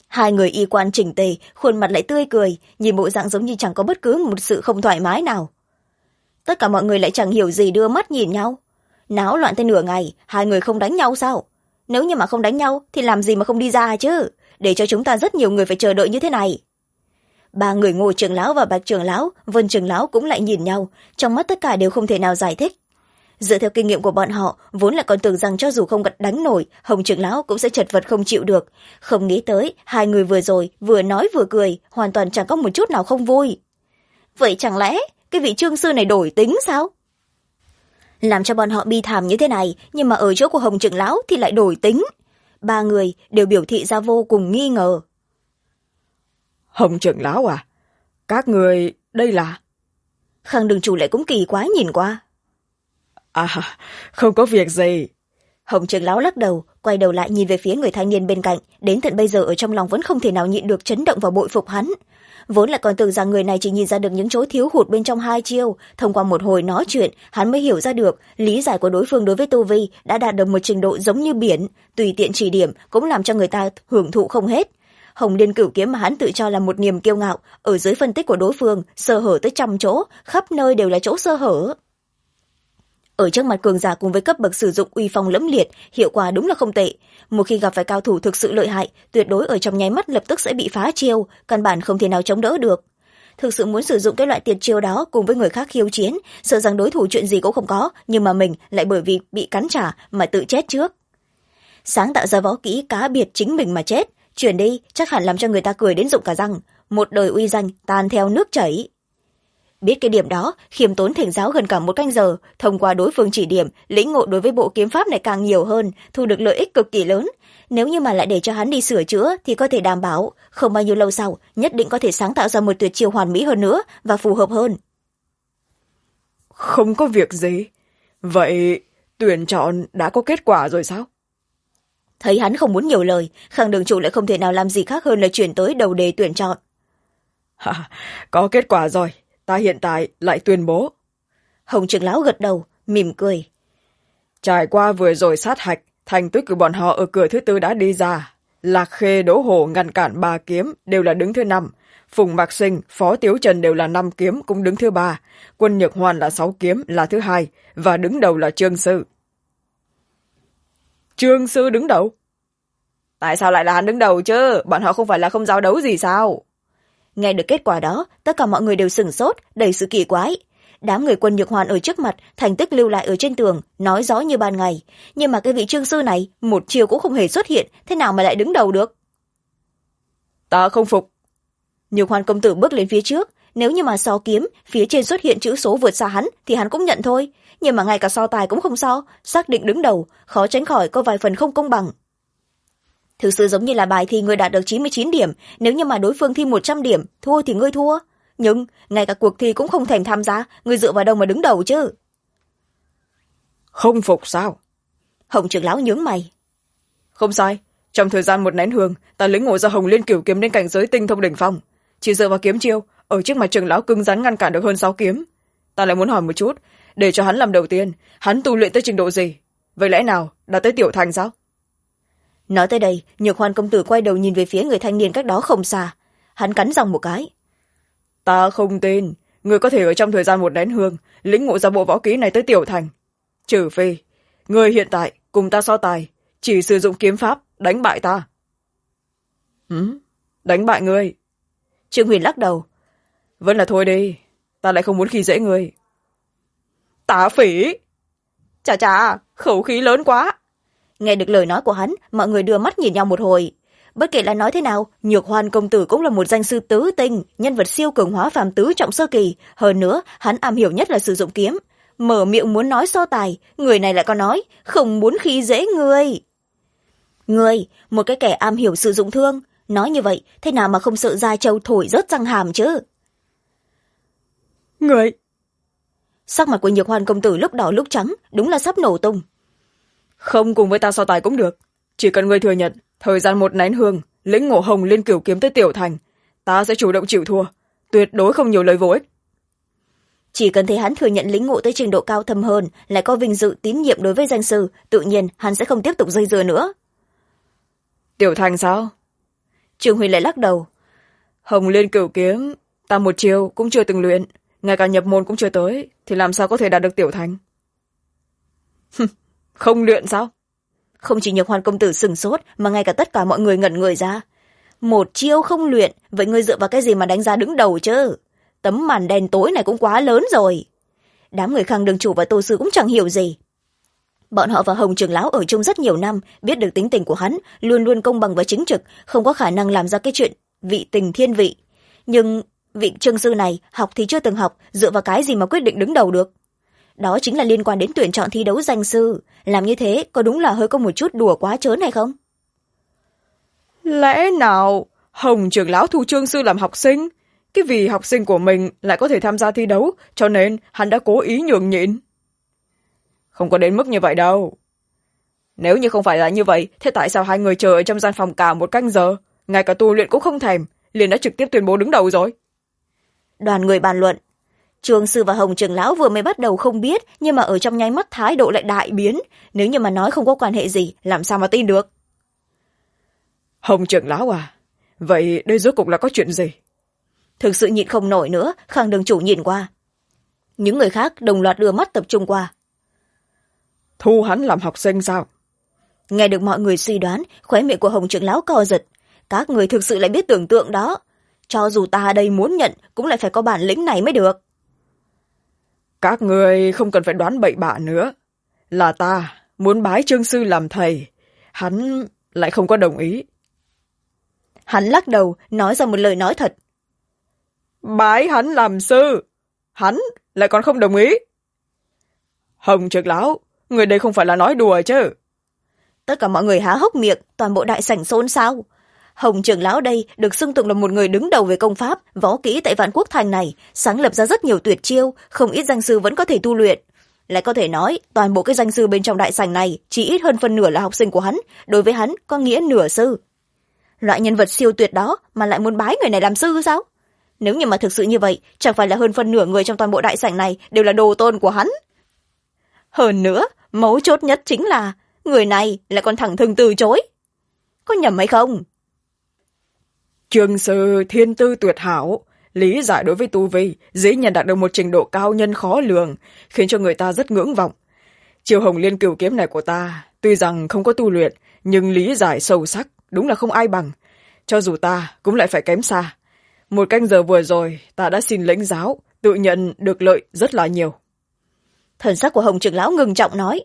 Hai người y quan chỉnh tề, khuôn mặt lại tươi cười, nhìn bộ dạng giống như chẳng có bất cứ một sự không thoải mái nào. Tất cả mọi người lại chẳng hiểu gì, đưa mắt nhìn nhau. Náo loạn tới nửa ngày, hai người không đánh nhau sao? Nếu như mà không đánh nhau thì làm gì mà không đi ra chứ, để cho chúng ta rất nhiều người phải chờ đợi như thế này. Ba người Ngô trưởng lão và Bạch trưởng lão, Vân trưởng lão cũng lại nhìn nhau, trong mắt tất cả đều không thể nào giải thích. Dựa theo kinh nghiệm của bọn họ, vốn là còn tưởng rằng cho dù không đánh nổi, Hồng trưởng lão cũng sẽ chật vật không chịu được. Không nghĩ tới, hai người vừa rồi, vừa nói vừa cười, hoàn toàn chẳng có một chút nào không vui. Vậy chẳng lẽ, cái vị Trương sư này đổi tính sao? Làm cho bọn họ bi thảm như thế này, nhưng mà ở chỗ của Hồng trưởng lão thì lại đổi tính. Ba người đều biểu thị ra vô cùng nghi ngờ. Hồng trưởng lão à? Các người đây là... Khang đường chủ lại cũng kỳ quái nhìn qua. À, không có việc gì. Hồng trưởng lão lắc đầu, quay đầu lại nhìn về phía người thanh niên bên cạnh, đến tận bây giờ ở trong lòng vẫn không thể nào nhịn được chấn động và bội phục hắn. Vốn là còn tưởng rằng người này chỉ nhìn ra được những chỗ thiếu hụt bên trong hai chiêu, thông qua một hồi nói chuyện, hắn mới hiểu ra được lý giải của đối phương đối với tu vi đã đạt được một trình độ giống như biển, tùy tiện chỉ điểm cũng làm cho người ta hưởng thụ không hết. Hồng Liên Cửu Kiếm mà hắn tự cho là một niềm kiêu ngạo, ở dưới phân tích của đối phương, sơ hở tới 100 chỗ, khắp nơi đều là chỗ sơ hở. Ở trước mặt cường giả cùng với cấp bậc sử dụng uy phong lẫm liệt, hiệu quả đúng là không tệ. Một khi gặp phải cao thủ thực sự lợi hại, tuyệt đối ở trong nháy mắt lập tức sẽ bị phá chiêu, căn bản không thể nào chống đỡ được. Thực sự muốn sử dụng cái loại tuyệt chiêu đó cùng với người khác khiêu chiến, sợ rằng đối thủ chuyện gì cũng không có, nhưng mà mình lại bởi vì bị cắn trả mà tự chết trước. Sáng tạo ra võ kỹ cá biệt chính mình mà chết, chuyển đi chắc hẳn làm cho người ta cười đến rụng cả răng, một đời uy danh tan theo nước chảy. Biết cái điểm đó, Khiêm Tốn thỉnh giáo gần cả 1 canh giờ, thông qua đối phương chỉ điểm, lĩnh ngộ đối với bộ kiếm pháp này càng nhiều hơn, thu được lợi ích cực kỳ lớn. Nếu như mà lại để cho hắn đi sửa chữa thì có thể đảm bảo, không bao nhiêu lâu sau, nhất định có thể sáng tạo ra một tuyệt chiêu hoàn mỹ hơn nữa và phù hợp hơn. Không có việc gì. Vậy tuyển chọn đã có kết quả rồi sao? Thấy hắn không muốn nhiều lời, Khang đường chủ lại không thể nào làm gì khác hơn là chuyển tới đầu đề tuyển chọn. Có kết quả rồi. Ta hiện tại lại tuyên bố. Hồng trưởng lão gật đầu, mỉm cười. Trải qua vừa rồi sát hạch, thành tích của bọn họ ở cửa thứ 4 đã đi ra. Lạc Khê, Đỗ Hổ ngăn cản 3 kiếm đều là đứng thứ 5. Phùng Mạc Sinh, Phó Tiếu Trần đều là 5 kiếm cũng đứng thứ 3. Quân Nhược Hoàn là 6 kiếm là thứ 2 và đứng đầu là Trương Sư. Trương Sư đứng đầu? Tại sao lại là hắn đứng đầu chứ? Bọn họ không phải là không giao đấu gì sao? Nghe được kết quả đó, tất cả mọi người đều sửng sốt, đầy sự kỳ quái. Đám người Quân Nhược Hoàn ở trước mặt, thành tích lưu lại ở trên tường, nói rõ như ban ngày. Nhưng mà cái vị Trương sư này, một chiều cũng không hề xuất hiện, thế nào mà lại đứng đầu được? Ta không phục. Nhược Hoàn công tử bước lên phía trước, nếu như mà so kiếm, phía trên xuất hiện chữ số vượt xa hắn, thì hắn cũng nhận thôi. Nhưng mà ngay cả so tài cũng không so, xác định đứng đầu, khó tránh khỏi có vài phần không công bằng. Thực sự giống như là bài thi người đạt được 99 điểm, nếu như mà đối phương thi 100 điểm, thua thì ngươi thua. Nhưng, ngay cả cuộc thi cũng không thèm tham gia, ngươi dựa vào đâu mà đứng đầu chứ? Không phục sao? Hồng trưởng lão nhướng mày. Không sai, trong thời gian 1 nén hương, ta lĩnh ngộ ra Hồng Liên Cửu Kiếm đến cảnh giới tinh thông đỉnh phong. Chỉ dựa vào kiếm chiêu, ở trước mặt trưởng lão cứng rắn ngăn cản được hơn 6 kiếm. Ta lại muốn hỏi một chút, để cho hắn làm đầu tiên, hắn tu luyện tới trình độ gì? Vậy lẽ nào, đã tới tiểu thành sao? Nói tới đây, Nhược Hoàn công tử quay đầu nhìn về phía người thanh niên cách đó không xa. Hắn cắn răng một cái. Ta không tin, người có thể ở trong thời gian 1 nén hương, lĩnh ngộ ra bộ võ kỹ này tới tiểu thành. Trừ phi, người hiện tại cùng ta so tài, chỉ sử dụng kiếm pháp, đánh bại ta. Đánh bại ngươi? Trương Huyền lắc đầu. Vẫn là thôi đi, ta lại không muốn khi dễ ngươi. Tá Phỉ! Chà chà, khẩu khí lớn quá. Nghe được lời nói của hắn, mọi người đưa mắt nhìn nhau một hồi. Bất kể là nói thế nào, Nhược Hoàn công tử cũng là một danh sư tứ tinh, nhân vật siêu cường hóa phàm tứ trọng sơ kỳ. Hơn nữa, hắn am hiểu nhất là sử dụng kiếm. Mở miệng muốn nói so tài, người này lại có nói, không muốn khi dễ ngươi. Ngươi, một cái kẻ am hiểu sử dụng thương, nói như vậy, thế nào mà không sợ da trâu thổi rớt răng hàm chứ? Ngươi! Sắc mặt của Nhược Hoàn công tử lúc đỏ lúc trắng, đúng là sắp nổ tung. Không cùng với ta so tài cũng được. Chỉ cần ngươi thừa nhận, thời gian 1 nén hương, lĩnh ngộ Hồng Liên Cửu Kiếm tới tiểu thành, ta sẽ chủ động chịu thua, tuyệt đối không nhiều lời vô ích. Chỉ cần thấy hắn thừa nhận lĩnh ngộ tới trình độ cao thâm hơn, lại có vinh dự tín nhiệm đối với danh sư, tự nhiên hắn sẽ không tiếp tục dây dưa nữa. Tiểu thành sao? Trương Huyền lại lắc đầu. Hồng Liên Cửu Kiếm, ta một chiều cũng chưa từng luyện, ngay cả nhập môn cũng chưa tới, thì làm sao có thể đạt được tiểu thành? Không luyện sao? Không chỉ Nhược Hoàn công tử sừng sốt, mà ngay cả tất cả mọi người ngẩn người ra. Một chiêu không luyện, vậy ngươi dựa vào cái gì mà đánh giá đứng đầu chứ? Tấm màn đen tối này cũng quá lớn rồi. Đám người Khang đường chủ và Tô sư cũng chẳng hiểu gì. Bọn họ và Hồng trưởng lão ở chung rất nhiều năm, biết được tính tình của hắn, luôn luôn công bằng và chính trực, không có khả năng làm ra cái chuyện vị tình thiên vị. Nhưng vị Trương sư này học thì chưa từng học, dựa vào cái gì mà quyết định đứng đầu được? Đó chính là liên quan đến tuyển chọn thi đấu danh sư. Làm như thế có đúng là hơi có một chút đùa quá trớn hay không? Lẽ nào Hồng trưởng lão thu Trương sư làm học sinh? Cái vì học sinh của mình lại có thể tham gia thi đấu, cho nên hắn đã cố ý nhường nhịn. Không có đến mức như vậy đâu. Nếu như không phải là như vậy, thế tại sao hai người chờ ở trong gian phòng cả một canh giờ, ngay cả tu luyện cũng không thèm, liền đã trực tiếp tuyên bố đứng đầu rồi? Đoàn người bàn luận. Trương sư và Hồng trưởng lão vừa mới bắt đầu không biết, nhưng mà ở trong nháy mắt thái độ lại đại biến. Nếu như mà nói không có quan hệ gì, làm sao mà tin được? Hồng trưởng lão à, vậy đây rốt cuộc là có chuyện gì? Thực sự nhịn không nổi nữa, Khang đường chủ nhìn qua. Những người khác đồng loạt đưa mắt tập trung qua. Thu hắn làm học sinh sao? Nghe được mọi người suy đoán, khóe miệng của Hồng trưởng lão co giật. Các người thực sự lại biết tưởng tượng đó. Cho dù ta đây muốn nhận, cũng lại phải có bản lĩnh này mới được. Các người không cần phải đoán bậy bạ nữa. Là ta muốn bái Trương sư làm thầy, hắn lại không có đồng ý. Hắn lắc đầu, nói ra một lời nói thật. Bái hắn làm sư, hắn lại còn không đồng ý. Hồng trưởng lão, người đây không phải là nói đùa chứ? Tất cả mọi người há hốc miệng, toàn bộ đại sảnh xôn xao. Hồng trưởng lão đây được xưng tụng là một người đứng đầu về công pháp, võ kỹ tại Vạn Quốc thành này, sáng lập ra rất nhiều tuyệt chiêu, không ít danh sư vẫn có thể tu luyện. Lại có thể nói, toàn bộ cái danh sư bên trong đại sảnh này, chỉ ít hơn phân nửa là học sinh của hắn, đối với hắn có nghĩa nửa sư. Loại nhân vật siêu tuyệt đó mà lại muốn bái người này làm sư sao? Nếu như mà thực sự như vậy, chẳng phải là hơn phân nửa người trong toàn bộ đại sảnh này đều là đồ tôn của hắn. Hơn nữa, mấu chốt nhất chính là người này lại còn thẳng thừng từ chối. Có nhầm hay không? Trương sư thiên tư tuyệt hảo, lý giải đối với tu vi, dễ nhận đạt được một trình độ cao nhân khó lường, khiến cho người ta rất ngưỡng vọng. Chiêu Hồng Liên Cửu Kiếm này của ta, tuy rằng không có tu luyện, nhưng lý giải sâu sắc, đúng là không ai bằng. Cho dù ta cũng lại phải kém xa. Một canh giờ vừa rồi, ta đã xin lãnh giáo, tự nhận được lợi rất là nhiều. Thần sắc của Hồng trưởng lão ngừng trọng nói.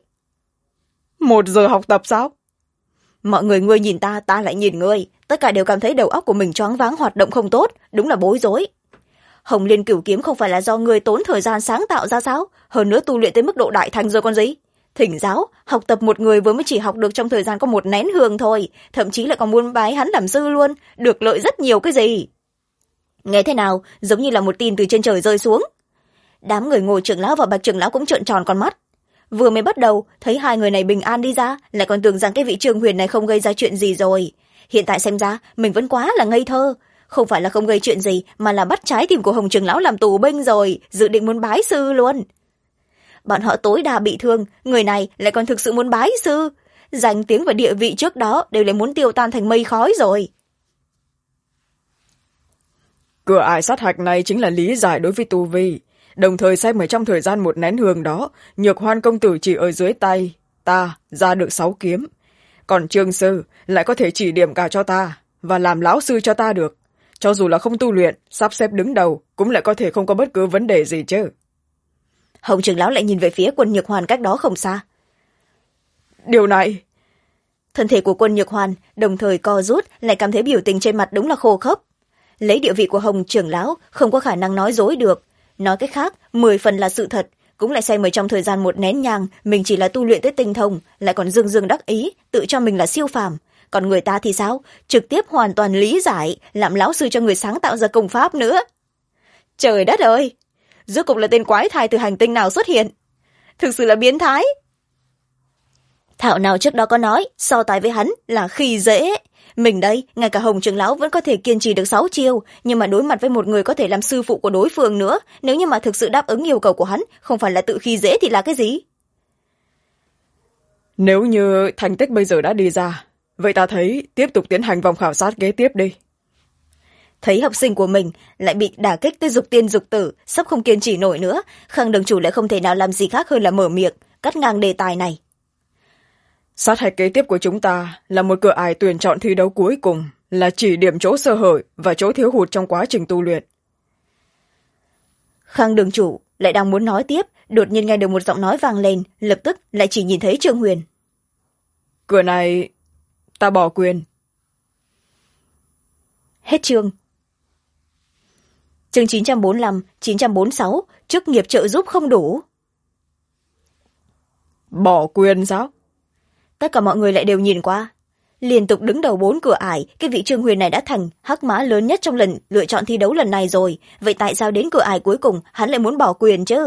1 giờ học tập sao? Mọi người ngươi nhìn ta, ta lại nhìn ngươi. Tất cả đều cảm thấy đầu óc của mình choáng váng, hoạt động không tốt, đúng là bối rối. Hồng Liên Cửu Kiếm không phải là do ngươi tốn thời gian sáng tạo ra sao? Hơn nữa tu luyện tới mức độ đại thành rồi còn gì? Thỉnh giáo, học tập một người vừa mới chỉ học được trong thời gian có 1 nén hương thôi, thậm chí lại còn muốn bái hắn làm sư luôn, được lợi rất nhiều cái gì? Nghe thế nào, giống như là một tin từ trên trời rơi xuống. Đám người Ngô trưởng lão và Bạch trưởng lão cũng trợn tròn con mắt. Vừa mới bắt đầu, thấy hai người này bình an đi ra, lại còn tưởng rằng cái vị Trương Huyền này không gây ra chuyện gì rồi. Hiện tại xem ra, mình vẫn quá là ngây thơ. Không phải là không gây chuyện gì, mà là bắt trái tim của Hồng trưởng lão làm tù binh rồi, dự định muốn bái sư luôn. Bọn họ tối đa bị thương, người này lại còn thực sự muốn bái sư. Danh tiếng và địa vị trước đó đều lại muốn tiêu tan thành mây khói rồi. Cửa ải sát hạch này chính là lý giải đối với tu vi. Đồng thời xem ở trong thời gian 1 nén hương đó, Nhược Hoan công tử chỉ ở dưới tay ta ra được 6 kiếm. Còn Trương sư lại có thể chỉ điểm cả cho ta và làm lão sư cho ta được. Cho dù là không tu luyện, sắp xếp đứng đầu cũng lại có thể không có bất cứ vấn đề gì chứ. Hồng trưởng lão lại nhìn về phía Quân Nhược Hoàn cách đó không xa. Điều này... Thân thể của Quân Nhược Hoàn đồng thời co rút, lại cảm thấy biểu tình trên mặt đúng là khô khốc. Lấy địa vị của Hồng trưởng lão không có khả năng nói dối được. Nói cách khác, 10 phần là sự thật, cũng lại xem ở trong thời gian 1 nén nhang, mình chỉ là tu luyện tới tinh thông, lại còn dương dương đắc ý, tự cho mình là siêu phàm. Còn người ta thì sao? Trực tiếp hoàn toàn lý giải, làm lão sư cho người sáng tạo ra công pháp nữa. Trời đất ơi! Rốt cục là tên quái thai từ hành tinh nào xuất hiện? Thực sự là biến thái. Thảo nào trước đó có nói, so tài với hắn là khi dễ. Mình đây, ngay cả Hồng trưởng lão vẫn có thể kiên trì được 6 chiêu, nhưng mà đối mặt với một người có thể làm sư phụ của đối phương nữa, nếu như mà thực sự đáp ứng yêu cầu của hắn, không phải là tự khi dễ thì là cái gì? Nếu như thành tích bây giờ đã đi ra, vậy ta thấy tiếp tục tiến hành vòng khảo sát kế tiếp đi. Thấy học sinh của mình lại bị đả kích tới dục tiên dục tử, sắp không kiên trì nổi nữa, Khang đường chủ lại không thể nào làm gì khác hơn là mở miệng cắt ngang đề tài này. Sát hạch kế tiếp của chúng ta là một cửa ải tuyển chọn thi đấu cuối cùng, là chỉ điểm chỗ sơ hở và chỗ thiếu hụt trong quá trình tu luyện. Khang đường chủ lại đang muốn nói tiếp, đột nhiên nghe được một giọng nói vang lên, lập tức lại chỉ nhìn thấy Trương Huyền. Cửa này ta bỏ quyền. Hết chương. Chương 945, 946, chức nghiệp trợ giúp không đủ. Bỏ quyền sao? Tất cả mọi người lại đều nhìn qua. Liên tục đứng đầu 4 cửa ải, cái vị Trương Huyền này đã thành hắc mã lớn nhất trong lần lựa chọn thi đấu lần này rồi. Vậy tại sao đến cửa ải cuối cùng hắn lại muốn bỏ quyền chứ?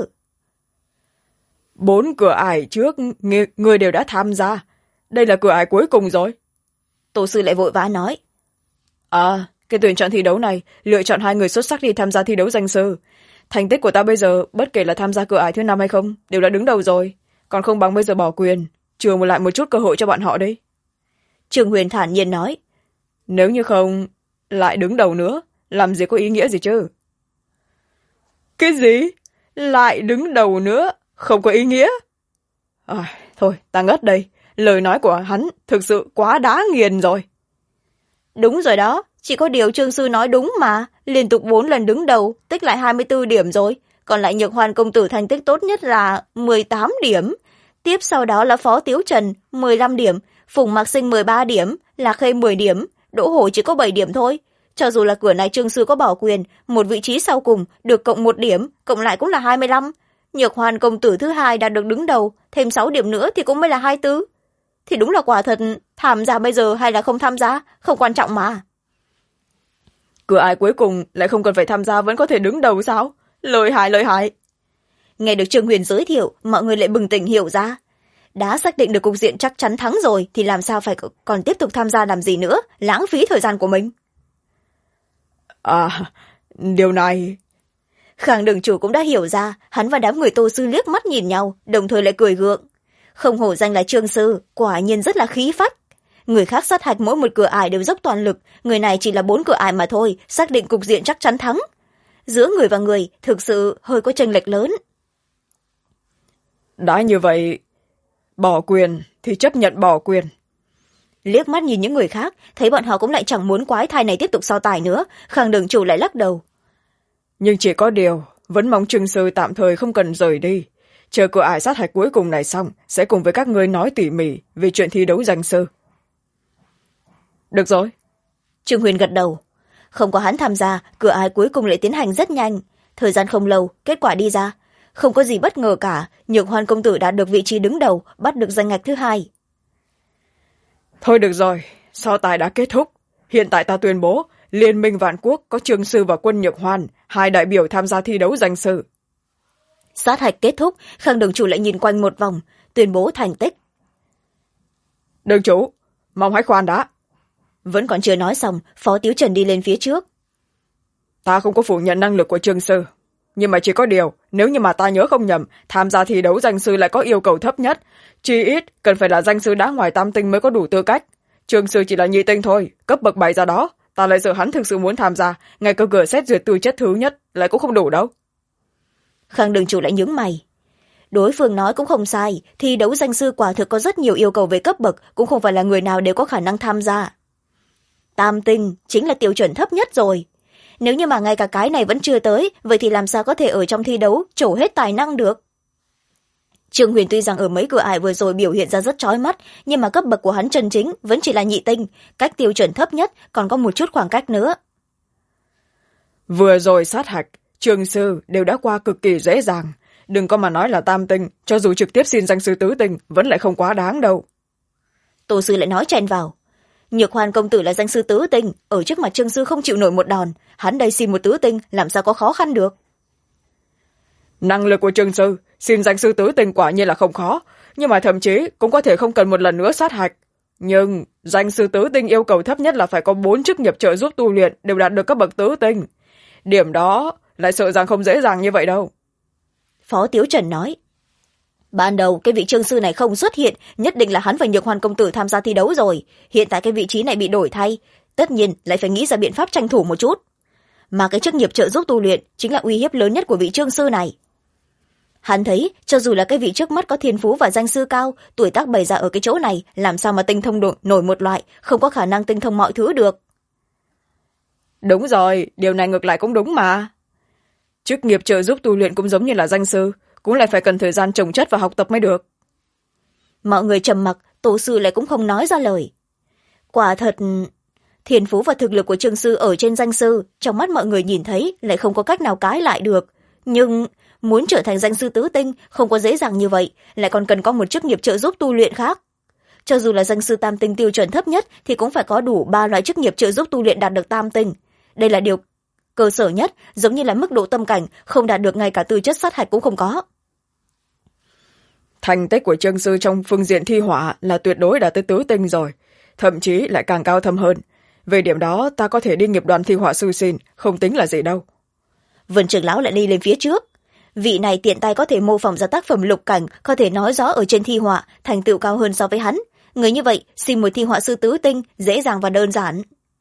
4 cửa ải trước người đều đã tham gia. Đây là cửa ải cuối cùng rồi. Tổ sư lại vội vã nói. Cái tuyển chọn thi đấu này lựa chọn 2 người xuất sắc đi tham gia thi đấu danh sư. Thành tích của ta bây giờ, bất kể là tham gia cửa ải thứ 5 hay không, đều đã đứng đầu rồi. Còn không bằng bây giờ bỏ quyền, chừa lại một chút cơ hội cho bọn họ đi. Trương Huyền thản nhiên nói. Nếu như không, lại đứng đầu nữa, làm gì có ý nghĩa gì chứ? Cái gì? Lại đứng đầu nữa, không có ý nghĩa? Thôi, ta ngất đây. Lời nói của hắn thực sự quá đá nghiền rồi. Đúng rồi đó, chỉ có điều Trương sư nói đúng mà. Liên tục 4 lần đứng đầu, tích lại 24 điểm rồi. Còn lại Nhược Hoan công tử thành tích tốt nhất là 18 điểm. Tiếp sau đó là Phó Tiếu Trần, 15 điểm. Phùng Mạc Sinh 13 điểm, Lạc Khê 10 điểm, Đỗ Hổ chỉ có 7 điểm thôi. Cho dù là cửa này Trương sư có bỏ quyền, một vị trí sau cùng được cộng 1 điểm, cộng lại cũng là 25. Nhược Hoan công tử thứ 2 đạt được đứng đầu, thêm 6 điểm nữa thì cũng mới là 24. Thì đúng là quả thật, tham gia bây giờ hay là không tham gia, không quan trọng mà. Cửa ải cuối cùng lại không cần phải tham gia vẫn có thể đứng đầu sao? Lợi hại. Nghe được Trương Huyền giới thiệu, mọi người lại bừng tỉnh hiểu ra. Đã xác định được cục diện chắc chắn thắng rồi thì làm sao phải còn tiếp tục tham gia làm gì nữa, lãng phí thời gian của mình. Điều này... Khang đường chủ cũng đã hiểu ra, hắn và đám người Tô sư liếc mắt nhìn nhau, đồng thời lại cười gượng. Không hổ danh là Trương sư, quả nhiên rất là khí phách. Người khác sát hạch mỗi một cửa ải đều dốc toàn lực, người này chỉ là 4 cửa ải mà thôi, xác định cục diện chắc chắn thắng. Giữa người và người thực sự hơi có chênh lệch lớn. Đã như vậy, bỏ quyền thì chấp nhận bỏ quyền. Liếc mắt nhìn những người khác, thấy bọn họ cũng lại chẳng muốn quái thai này tiếp tục so tài nữa, Khang đường chủ lại lắc đầu. Nhưng chỉ có điều, vẫn mong Trương sư tạm thời không cần rời đi. Chờ cửa ải sát hạch cuối cùng này xong, sẽ cùng với các ngươi nói tỉ mỉ về chuyện thi đấu danh sư. Được rồi. Trương Huyền gật đầu. Không có hắn tham gia, cửa ải cuối cùng lại tiến hành rất nhanh. Thời gian không lâu, kết quả đi ra. Không có gì bất ngờ cả, Nhược Hoan công tử đạt được vị trí đứng đầu, bắt được danh ngạch thứ 2. Thôi được rồi, so tài đã kết thúc. Hiện tại ta tuyên bố, Liên minh Vạn Quốc có Trương sư và quân Nhược Hoan, 2 đại biểu tham gia thi đấu danh sư. Sát hạch kết thúc, Khang đường chủ lại nhìn quanh một vòng, tuyên bố thành tích. Đường chủ, mong hãy khoan đã. Vẫn còn chưa nói xong, Phó Tiếu Trần đi lên phía trước. Ta không có phủ nhận năng lực của Trương sư. Nhưng mà chỉ có điều, nếu như mà ta nhớ không nhầm, tham gia thi đấu danh sư lại có yêu cầu thấp nhất. Chỉ ít, cần phải là danh sư đã ngoài tam tinh mới có đủ tư cách. Trương sư chỉ là nhị tinh thôi, cấp bậc 7 ra đó. Ta lại sợ hắn thực sự muốn tham gia, ngay cả cửa xét duyệt tư chất thứ nhất lại cũng không đủ đâu. Khang đường chủ lại nhướng mày. Đối phương nói cũng không sai, thi đấu danh sư quả thực có rất nhiều yêu cầu về cấp bậc, cũng không phải là người nào đều có khả năng tham gia. Tam tinh chính là tiêu chuẩn thấp nhất rồi. Nếu như mà ngay cả cái này vẫn chưa tới, vậy thì làm sao có thể ở trong thi đấu trổ hết tài năng được? Trương Huyền tuy rằng ở mấy cửa ải vừa rồi biểu hiện ra rất chói mắt, nhưng mà cấp bậc của hắn chân chính vẫn chỉ là nhị tinh, cách tiêu chuẩn thấp nhất còn có một chút khoảng cách nữa. Vừa rồi sát hạch, Trương sư đều đã qua cực kỳ dễ dàng. Đừng có mà nói là tam tinh, cho dù trực tiếp xin danh sư tứ tinh, vẫn lại không quá đáng đâu. Tô sư lại nói chen vào. Nhược Hoan công tử là danh sư tứ tinh, ở trước mặt Trương sư không chịu nổi một đòn, hắn đây xin một tứ tinh, làm sao có khó khăn được. Năng lực của Trương sư, xin danh sư tứ tinh quả nhiên là không khó, nhưng mà thậm chí cũng có thể không cần một lần nữa sát hạch. Nhưng danh sư tứ tinh yêu cầu thấp nhất là phải có 4 chức nghiệp trợ giúp tu luyện đều đạt được cấp bậc tứ tinh. Điểm đó lại sợ rằng không dễ dàng như vậy đâu. Phó Tiếu Trần nói. Ban đầu cái vị Trương sư này không xuất hiện, nhất định là hắn và Nhược Hoan công tử tham gia thi đấu rồi. Hiện tại cái vị trí này bị đổi thay, tất nhiên lại phải nghĩ ra biện pháp tranh thủ một chút. mà cái chức nghiệp trợ giúp tu luyện chính là uy hiếp lớn nhất của vị trương sư này. Hắn thấy cho dù là cái vị trước mắt có thiên phú và danh sư cao, tuổi tác bày ra ở cái chỗ này làm sao mà tinh thông nổi một loại, không có khả năng tinh thông mọi thứ được. Đúng rồi, điều này ngược lại cũng đúng mà. Chức nghiệp trợ giúp tu luyện cũng giống như là danh sư, cũng lại phải cần thời gian trồng chất và học tập mới được. Mọi người trầm mặc, tổ sư lại cũng không nói ra lời. Quả thật, thiên phú và thực lực của trương sư ở trên danh sư, trong mắt mọi người nhìn thấy lại không có cách nào cãi lại được. Nhưng muốn trở thành danh sư tứ tinh không có dễ dàng như vậy, lại còn cần có một chức nghiệp trợ giúp tu luyện khác. Cho dù là danh sư tam tinh tiêu chuẩn thấp nhất thì cũng phải có đủ 3 loại chức nghiệp trợ giúp tu luyện đạt được tam tinh. Đây là điều cơ sở nhất, giống như là mức độ tâm cảnh không đạt được ngay cả tư chất sát hạch cũng không có. Thành tích của trương sư trong phương diện thi họa là tuyệt đối đã tới tứ tinh rồi, thậm chí lại càng cao thâm hơn. Về điểm đó ta có thể đi nghiệp đoàn thi họa sư xin, không tính là gì đâu. Vân trưởng lão lại đi lên phía trước. Vị này tiện tay có thể mô phỏng ra tác phẩm lục cảnh, có thể nói rõ ở trên thi họa, thành tựu cao hơn so với hắn. Người như vậy xin một thi họa sư tứ tinh dễ dàng và đơn giản.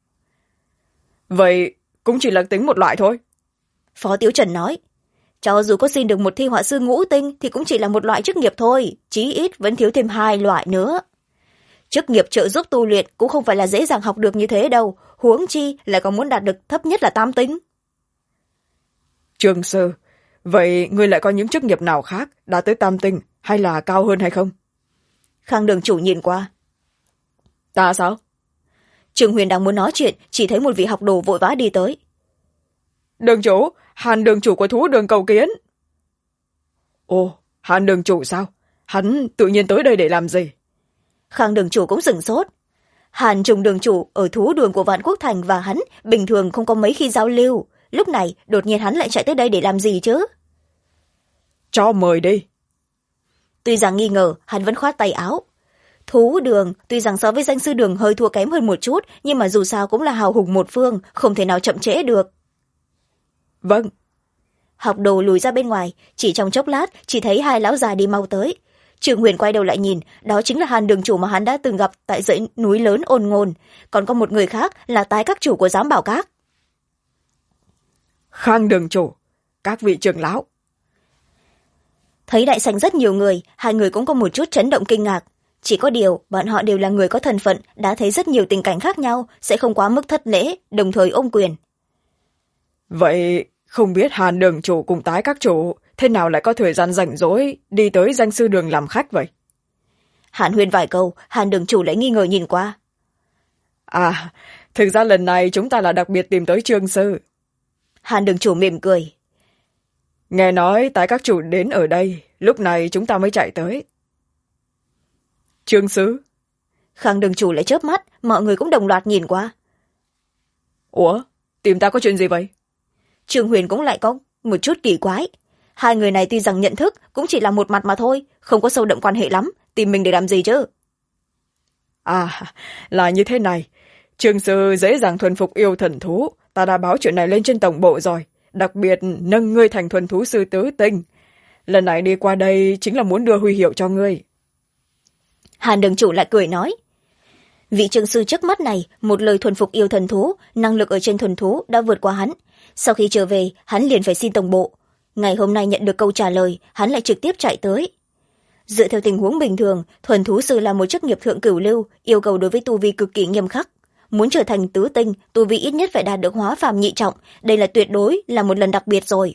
Vậy cũng chỉ là tính một loại thôi. Phó Tiếu Trần nói, cho dù có xin được một thi họa sư ngũ tinh thì cũng chỉ là một loại chức nghiệp thôi, chí ít vẫn thiếu thêm 2 loại nữa. Chức nghiệp trợ giúp tu luyện cũng không phải là dễ dàng học được như thế đâu, huống chi lại còn muốn đạt được thấp nhất là tam tinh. Trương sư, vậy ngươi lại có những chức nghiệp nào khác đã tới tam tinh hay là cao hơn hay không? Khang đường chủ nhìn qua. Ta sao? Trương Huyền đang muốn nói chuyện, chỉ thấy một vị học đồ vội vã đi tới. Đường chủ, Hàn đường chủ của thú đường cầu kiến. Ồ, Hàn đường chủ sao? Hắn tự nhiên tới đây để làm gì? Khang đường chủ cũng sửng sốt. Hàn Trùng đường chủ ở thú đường của Vạn Quốc Thành và hắn bình thường không có mấy khi giao lưu. Lúc này đột nhiên hắn lại chạy tới đây để làm gì chứ? Cho mời đi. Tuy rằng nghi ngờ, hắn vẫn khoát tay áo. Thú đường tuy rằng so với danh sư đường hơi thua kém hơn một chút, nhưng mà dù sao cũng là hào hùng một phương, không thể nào chậm trễ được. Vâng. Học đồ lùi ra bên ngoài, chỉ trong chốc lát chỉ thấy 2 lão già đi mau tới. Trương Huyền quay đầu lại nhìn, đó chính là Hàn đường chủ mà hắn đã từng gặp tại dãy núi lớn Ôn Ngôn, còn có một người khác là tái các chủ của Giám Bảo Các. Khang đường chủ, các vị trưởng lão. Thấy đại sảnh rất nhiều người, 2 người cũng có một chút chấn động kinh ngạc. Chỉ có điều, bọn họ đều là người có thân phận, đã thấy rất nhiều tình cảnh khác nhau, sẽ không quá mức thất lễ, đồng thời ôm quyền. Vậy không biết Hàn đường chủ cùng tái các chủ thế nào lại có thời gian rảnh rỗi đi tới danh sư đường làm khách vậy? Hàn Huyên vài câu, Hàn đường chủ lại nghi ngờ nhìn qua. À, thực ra lần này chúng ta là đặc biệt tìm tới trương sư. Hàn đường chủ mỉm cười. Nghe nói tái các chủ đến ở đây, lúc này chúng ta mới chạy tới. Trương sư? Khang đường chủ lại chớp mắt, mọi người cũng đồng loạt nhìn qua. Ủa, tìm ta có chuyện gì vậy? Trương Huyền cũng lại có một chút kỳ quái. 2 người này tuy rằng nhận thức cũng chỉ là một mặt mà thôi, không có sâu đậm quan hệ lắm, tìm mình để làm gì chứ? À, là như thế này. Trương sư dễ dàng thuần phục yêu thần thú, ta đã báo chuyện này lên trên tổng bộ rồi, đặc biệt nâng ngươi thành thuần thú sư tứ tinh. Lần này đi qua đây chính là muốn đưa huy hiệu cho ngươi. Hàn đường chủ lại cười nói. Vị trương sư trước mắt này, một lời thuần phục yêu thần thú, năng lực ở trên thuần thú đã vượt qua hắn. Sau khi trở về, hắn liền phải xin tổng bộ. Ngày hôm nay nhận được câu trả lời, hắn lại trực tiếp chạy tới. Dựa theo tình huống bình thường, thuần thú sư là một chức nghiệp thượng cửu lưu, yêu cầu đối với tu vi cực kỳ nghiêm khắc. Muốn trở thành tứ tinh, tu vi ít nhất phải đạt được hóa phàm nhị trọng, đây là tuyệt đối là một lần đặc biệt rồi.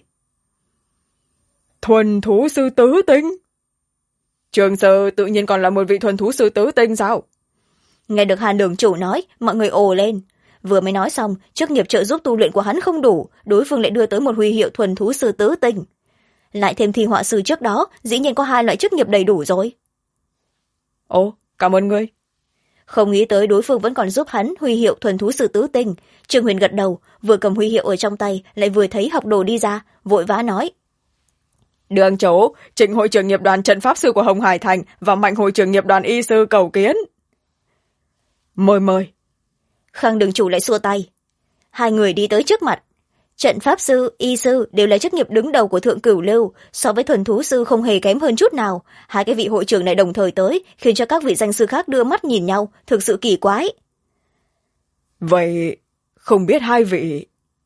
Thuần thú sư tứ tinh? Trương sư tự nhiên còn là một vị thuần thú sư tứ tinh sao? Nghe được Hàn đường chủ nói, mọi người ồ lên. Vừa mới nói xong, chức nghiệp trợ giúp tu luyện của hắn không đủ, đối phương lại đưa tới một huy hiệu thuần thú sư tứ tinh. Lại thêm thi họa sư trước đó, dĩ nhiên có 2 loại chức nghiệp đầy đủ rồi. Ồ, cảm ơn ngươi. Không nghĩ tới đối phương vẫn còn giúp hắn huy hiệu thuần thú sư tứ tinh. Trương Huyền gật đầu, vừa cầm huy hiệu ở trong tay, lại vừa thấy học đồ đi ra, vội vã nói. Đường chủ, Trịnh hội trưởng nghiệp đoàn trận pháp sư của Hồng Hải Thành và Mạnh hội trưởng nghiệp đoàn y sư cầu kiến. Mời mời. Khang đường chủ lại xua tay. 2 người đi tới trước mặt. Trận pháp sư, y sư đều là chức nghiệp đứng đầu của thượng cửu lưu, so với thuần thú sư không hề kém hơn chút nào. 2 cái vị hội trưởng này đồng thời tới, khiến cho các vị danh sư khác đưa mắt nhìn nhau, thực sự kỳ quái. Vậy không biết 2 vị...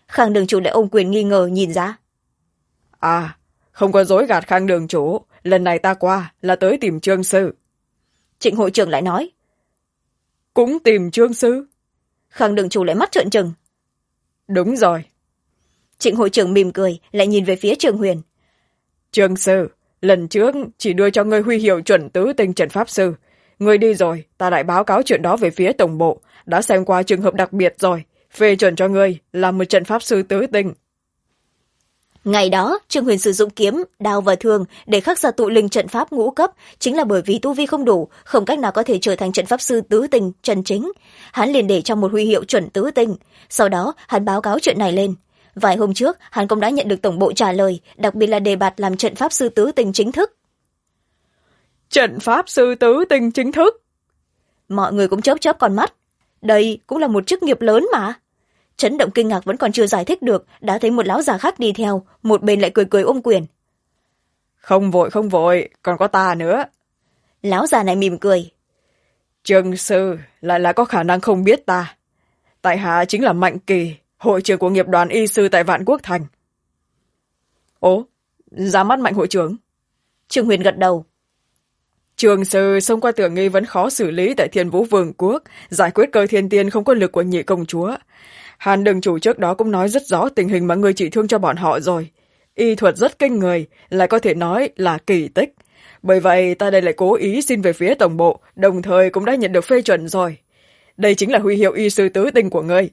Khang đường chủ lại ôm quyền nghi ngờ nhìn ra. À, không có dối gạt Khang đường chủ, lần này ta qua là tới tìm Trương sư. Trịnh hội trưởng lại nói. Cũng tìm Trương sư? Khang đường chủ lại mắt trợn trừng. Đúng rồi. Trịnh hội trưởng mỉm cười, lại nhìn về phía Trương Huyền. Trương sư, lần trước chỉ đưa cho ngươi huy hiệu chuẩn tứ tinh trận pháp sư. Ngươi đi rồi, ta lại báo cáo chuyện đó về phía tổng bộ, đã xem qua trường hợp đặc biệt rồi, phê chuẩn cho ngươi làm một trận pháp sư tứ tinh. Ngày đó, Trương Huyền sử dụng kiếm, đao và thương để khắc ra tụ linh trận pháp ngũ cấp, chính là bởi vì tu vi không đủ, không cách nào có thể trở thành trận pháp sư tứ tinh chân chính. Hắn liền để trong một huy hiệu chuẩn tứ tinh, sau đó hắn báo cáo chuyện này lên. Vài hôm trước, hắn cũng đã nhận được tổng bộ trả lời, đặc biệt là đề bạt làm trận pháp sư tứ tinh chính thức. Trận pháp sư tứ tinh chính thức? Mọi người cũng chớp chớp con mắt. Đây cũng là một chức nghiệp lớn mà. Chấn động kinh ngạc vẫn còn chưa giải thích được, đã thấy một lão già khác đi theo, một bên lại cười cười ôm quyền. Không vội, còn có ta nữa. Lão già này mỉm cười. Trương sư lại là có khả năng không biết ta. Tại hạ chính là Mạnh Kỳ, hội trưởng của nghiệp đoàn y sư tại Vạn Quốc Thành. Ố, ra mắt Mạnh hội trưởng. Trương Huyền gật đầu. Trương sư xông qua tưởng nghi vẫn khó xử lý tại Thiên Vũ Vương quốc, giải quyết cơ thiên tiên không có lực của nhị công chúa. Hàn đường chủ trước đó cũng nói rất rõ tình hình mà người chỉ thương cho bọn họ rồi. Y thuật rất kinh người, lại có thể nói là kỳ tích. Bởi vậy ta đây lại cố ý xin về phía tổng bộ, đồng thời cũng đã nhận được phê chuẩn rồi. Đây chính là huy hiệu y sư tứ tinh của ngươi.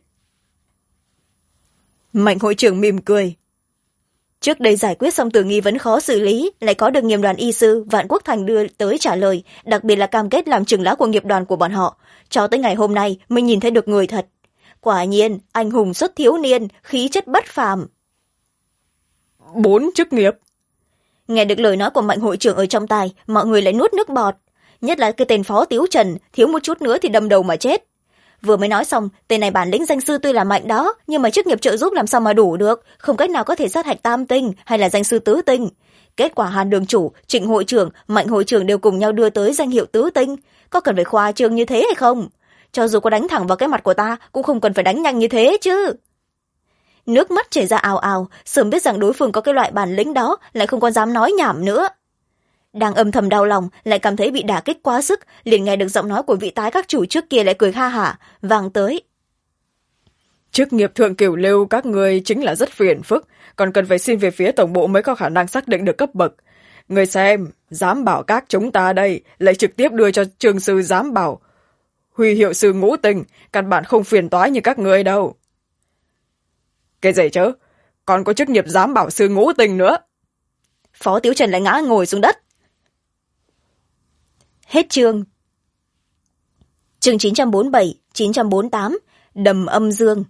Mạnh hội trưởng mỉm cười. Trước đây giải quyết xong tưởng nghi vấn khó xử lý, lại có được nghiệp đoàn y sư Vạn Quốc Thành đưa tới trả lời, đặc biệt là cam kết làm trưởng lão của nghiệp đoàn của bọn họ. Cho tới ngày hôm nay mới nhìn thấy được người thật. Quả nhiên, anh hùng xuất thiếu niên, khí chất bất phàm. 4 chức nghiệp. Nghe được lời nói của Mạnh hội trưởng ở trong tai, mọi người lại nuốt nước bọt. Nhất là cái tên Phó Tiếu Trần, thiếu một chút nữa thì đâm đầu mà chết. Vừa mới nói xong, tên này bản lĩnh danh sư tuy là mạnh đó, nhưng mà chức nghiệp trợ giúp làm sao mà đủ được, không cách nào có thể sát hạch tam tinh hay là danh sư tứ tinh. Kết quả Hàn đường chủ, Trịnh hội trưởng, Mạnh hội trưởng đều cùng nhau đưa tới danh hiệu tứ tinh. Có cần phải khoa trương như thế hay không? Cho dù có đánh thẳng vào cái mặt của ta, cũng không cần phải đánh nhanh như thế chứ. Nước mắt chảy ra ào ào, sớm biết rằng đối phương có cái loại bản lĩnh đó, lại không còn dám nói nhảm nữa. Đang âm thầm đau lòng, lại cảm thấy bị đả kích quá sức, liền nghe được giọng nói của vị tái các chủ trước kia lại cười ha hả, vang tới. Chức nghiệp thượng cửu lưu các người chính là rất phiền phức, còn cần phải xin về phía tổng bộ mới có khả năng xác định được cấp bậc. Người xem, giám bảo các chúng ta đây lại trực tiếp đưa cho trường sư giám bảo huy hiệu sư ngũ tinh, căn bản không phiền toái như các người đâu. Cái gì chứ? Còn có chức nghiệp giám bảo sư ngũ tinh nữa. Phó Tiếu Trần lại ngã ngồi xuống đất. Hết chương. Chương 947, 948, Đầm Âm Dương.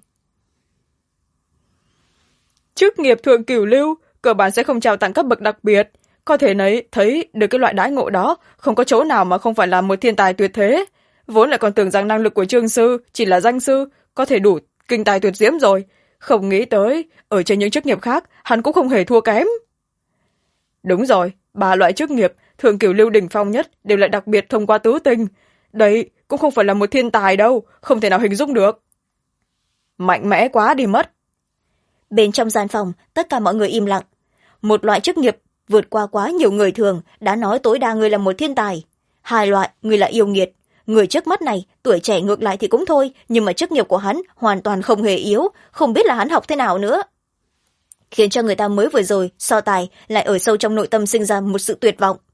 Chức nghiệp thượng cửu lưu, cơ bản sẽ không trao tặng cấp bậc đặc biệt. Có thể thấy được cái loại đãi ngộ đó, không có chỗ nào mà không phải là một thiên tài tuyệt thế. Vốn lại còn tưởng rằng năng lực của Trương sư chỉ là danh sư, có thể đủ kinh tài tuyệt diễm rồi. Không nghĩ tới, ở trên những chức nghiệp khác, hắn cũng không hề thua kém. Đúng rồi, 3 loại chức nghiệp, thượng cửu lưu đỉnh phong nhất đều lại đặc biệt thông qua tứ tinh. Đấy, cũng không phải là một thiên tài đâu, không thể nào hình dung được. Mạnh mẽ quá đi mất. Bên trong gian phòng, tất cả mọi người im lặng. Một loại chức nghiệp vượt qua quá nhiều người thường, đã nói tối đa người là một thiên tài. 2 loại, người là yêu nghiệt. Người trước mắt này, tuổi trẻ ngược lại thì cũng thôi, nhưng mà chức nghiệp của hắn hoàn toàn không hề yếu, không biết là hắn học thế nào nữa. Khiến cho người ta mới vừa rồi, so tài, lại ở sâu trong nội tâm sinh ra một sự tuyệt vọng.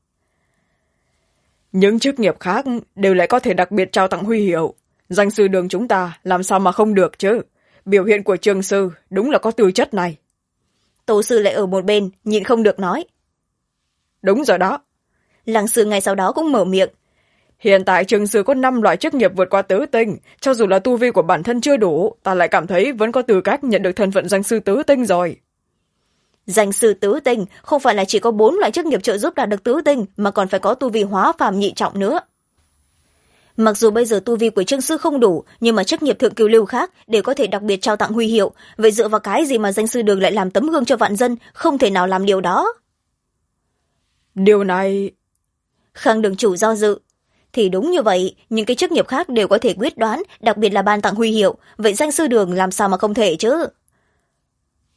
Những chức nghiệp khác đều lại có thể đặc biệt trao tặng huy hiệu. Danh sư đường chúng ta làm sao mà không được chứ? Biểu hiện của Trương sư đúng là có tư chất này. Tô sư lại ở một bên, nhịn không được nói. Đúng rồi đó. Lăng sư ngay sau đó cũng mở miệng. Hiện tại Trương sư có 5 loại chức nghiệp vượt qua tứ tinh, cho dù là tu vi của bản thân chưa đủ, ta lại cảm thấy vẫn có tư cách nhận được thân phận danh sư tứ tinh rồi. Danh sư tứ tinh không phải là chỉ có 4 loại chức nghiệp trợ giúp đạt được tứ tinh, mà còn phải có tu vi hóa phàm nhị trọng nữa. Mặc dù bây giờ tu vi của Trương sư không đủ, nhưng mà chức nghiệp thượng cửu lưu khác đều có thể đặc biệt trao tặng huy hiệu. Vậy dựa vào cái gì mà danh sư đường lại làm tấm gương cho vạn dân, không thể nào làm điều đó. Điều này... Khang đường chủ do dự. Thì đúng như vậy, những cái chức nghiệp khác đều có thể quyết đoán, đặc biệt là ban tặng huy hiệu. Vậy danh sư đường làm sao mà không thể chứ?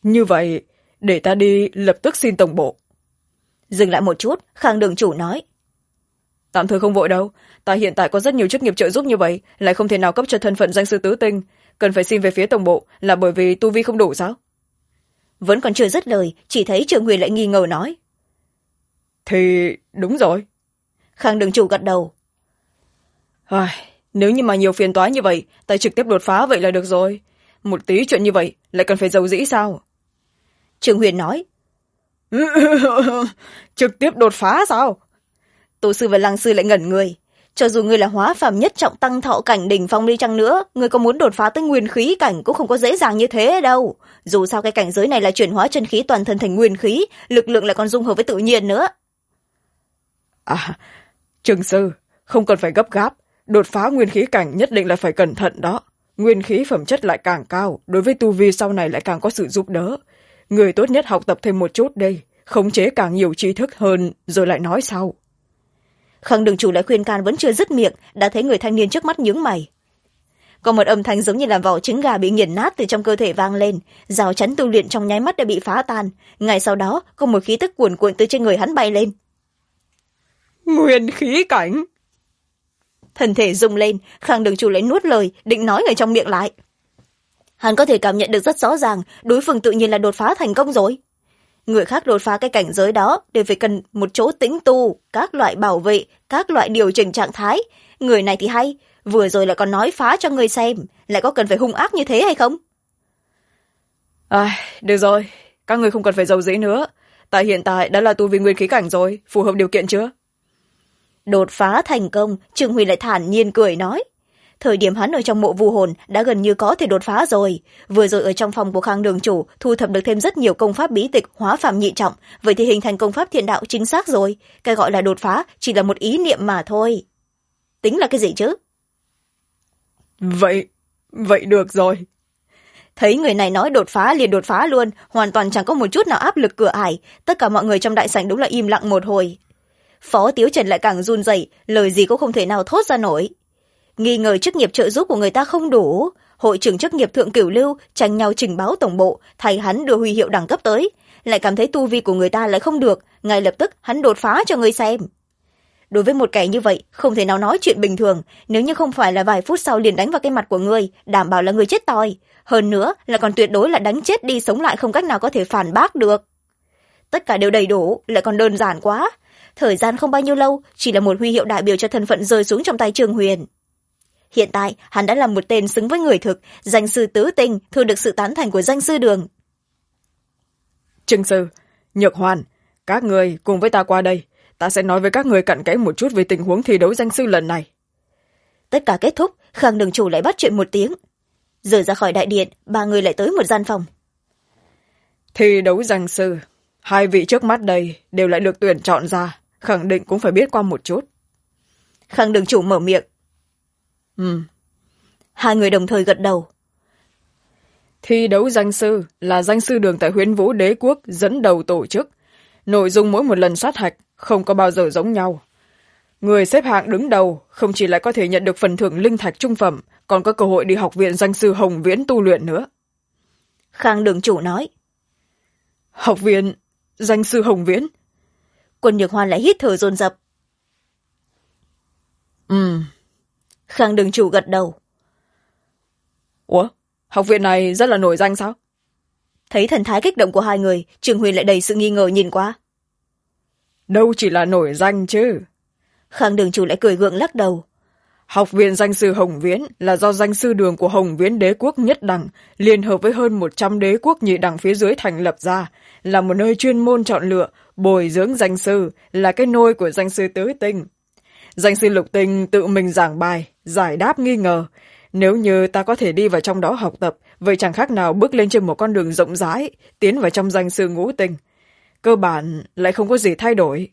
Như vậy, để ta đi lập tức xin tổng bộ. Dừng lại một chút, Khang đường chủ nói. Tạm thời không vội đâu, ta hiện tại có rất nhiều chức nghiệp trợ giúp như vậy, lại không thể nào cấp cho thân phận danh sư tứ tinh, cần phải xin về phía tổng bộ là bởi vì tu vi không đủ sao? Vẫn còn chưa dứt lời, chỉ thấy Trương Huyền lại nghi ngờ nói. Thì đúng rồi. Khang đường chủ gật đầu. Nếu như mà nhiều phiền toái như vậy, ta trực tiếp đột phá vậy là được rồi. Một tí chuyện như vậy, lại cần phải giàu dĩ sao? Trương Huyền nói. Trực tiếp đột phá sao? Tổ sư và lăng sư lại ngẩn người. Cho dù ngươi là hóa phàm nhất trọng tăng thọ cảnh đỉnh phong đi chăng nữa, ngươi có muốn đột phá tới nguyên khí cảnh cũng không có dễ dàng như thế đâu. Dù sao cái cảnh giới này là chuyển hóa chân khí toàn thân thành nguyên khí, lực lượng lại còn dung hợp với tự nhiên nữa. Trương sư, không cần phải gấp gáp, đột phá nguyên khí cảnh nhất định là phải cẩn thận đó. Nguyên khí phẩm chất lại càng cao, đối với tu vi sau này lại càng có sự giúp đỡ. Người tốt nhất học tập thêm một chút đây, khống chế càng nhiều tri thức hơn rồi lại nói sau. Khang đường chủ lại khuyên can vẫn chưa dứt miệng, đã thấy người thanh niên trước mắt nhướng mày. Có một âm thanh giống như là vỏ trứng gà bị nghiền nát từ trong cơ thể vang lên, rào chắn tu luyện trong nháy mắt đã bị phá tan. Ngay sau đó có một khí tức cuồn cuộn từ trên người hắn bay lên. Nguyên khí cảnh. Thân thể rung lên, Khang đường chủ lại nuốt lời, định nói ở trong miệng lại. Hắn có thể cảm nhận được rất rõ ràng, đối phương tự nhiên là đột phá thành công rồi. Người khác đột phá cái cảnh giới đó đều phải cần một chỗ tĩnh tu, các loại bảo vệ, các loại điều chỉnh trạng thái. Người này thì hay, vừa rồi lại còn nói phá cho người xem, lại có cần phải hung ác như thế hay không? Được rồi, các người không cần phải giàu dĩ nữa. Tại hiện tại đã là tu vi nguyên khí cảnh rồi, phù hợp điều kiện chưa? Đột phá thành công, Trương Huy lại thản nhiên cười nói. Thời điểm hắn ở trong mộ vu hồn đã gần như có thể đột phá rồi. Vừa rồi ở trong phòng của Khang đường chủ thu thập được thêm rất nhiều công pháp bí tịch hóa phàm nhị trọng, vậy thì hình thành công pháp thiện đạo chính xác rồi. Cái gọi là đột phá chỉ là một ý niệm mà thôi. Tính là cái gì chứ? Vậy được rồi. Thấy người này nói đột phá liền đột phá luôn, hoàn toàn chẳng có một chút nào áp lực cửa ải. Tất cả mọi người trong đại sảnh đúng là im lặng một hồi. Phó Tiếu Trần lại càng run rẩy, lời gì cũng không thể nào thốt ra nổi. Nghi ngờ chức nghiệp trợ giúp của người ta không đủ, hội trưởng chức nghiệp thượng cửu lưu tranh nhau trình báo tổng bộ, thay hắn đưa huy hiệu đẳng cấp tới, lại cảm thấy tu vi của người ta lại không được, ngay lập tức hắn đột phá cho người xem. Đối với một kẻ như vậy, không thể nào nói chuyện bình thường, nếu như không phải là vài phút sau liền đánh vào cái mặt của ngươi, đảm bảo là người chết toi, hơn nữa là còn tuyệt đối là đánh chết đi sống lại không cách nào có thể phản bác được. Tất cả đều đầy đủ, lại còn đơn giản quá. Thời gian không bao nhiêu lâu, chỉ là một huy hiệu đại biểu cho thân phận rơi xuống trong tay Trương Huyền. Hiện tại, hắn đã là một tên xứng với người thực, danh sư tứ tinh, thu được sự tán thành của danh sư đường. Trương sư, Nhược Hoàn, các người cùng với ta qua đây. Ta sẽ nói với các người cặn kẽ một chút về tình huống thi đấu danh sư lần này. Tất cả kết thúc, Khang đường chủ lại bắt chuyện một tiếng. Rời ra khỏi đại điện, ba người lại tới một gian phòng. Thi đấu danh sư, hai vị trước mắt đây đều lại được tuyển chọn ra, khẳng định cũng phải biết qua một chút. Khang đường chủ mở miệng. Hai người đồng thời gật đầu. Thi đấu danh sư là danh sư đường tại Huyễn Vũ Đế quốc dẫn đầu tổ chức. Nội dung mỗi một lần sát hạch không có bao giờ giống nhau. Người xếp hạng đứng đầu không chỉ lại có thể nhận được phần thưởng linh thạch trung phẩm, còn có cơ hội đi học viện danh sư Hồng Viễn tu luyện nữa. Khang đường chủ nói. Học viện danh sư Hồng Viễn? Quân Nhược Hoàn lại hít thở dồn dập. Khang đường chủ gật đầu. Ủa, học viện này rất là nổi danh sao? Thấy thần thái kích động của hai người, Trương Huyền lại đầy sự nghi ngờ nhìn qua. Đâu chỉ là nổi danh chứ. Khang đường chủ lại cười gượng lắc đầu. Học viện danh sư Hồng Viễn là do danh sư đường của Hồng Viễn đế quốc nhất đẳng liên hợp với hơn 100 đế quốc nhị đẳng phía dưới thành lập ra, là một nơi chuyên môn chọn lựa, bồi dưỡng danh sư, là cái nôi của danh sư tứ tinh. Danh sư lục tinh tự mình giảng bài, giải đáp nghi ngờ. Nếu như ta có thể đi vào trong đó học tập, vậy chẳng khác nào bước lên trên một con đường rộng rãi, tiến vào trong danh sư ngũ tinh. Cơ bản lại không có gì thay đổi.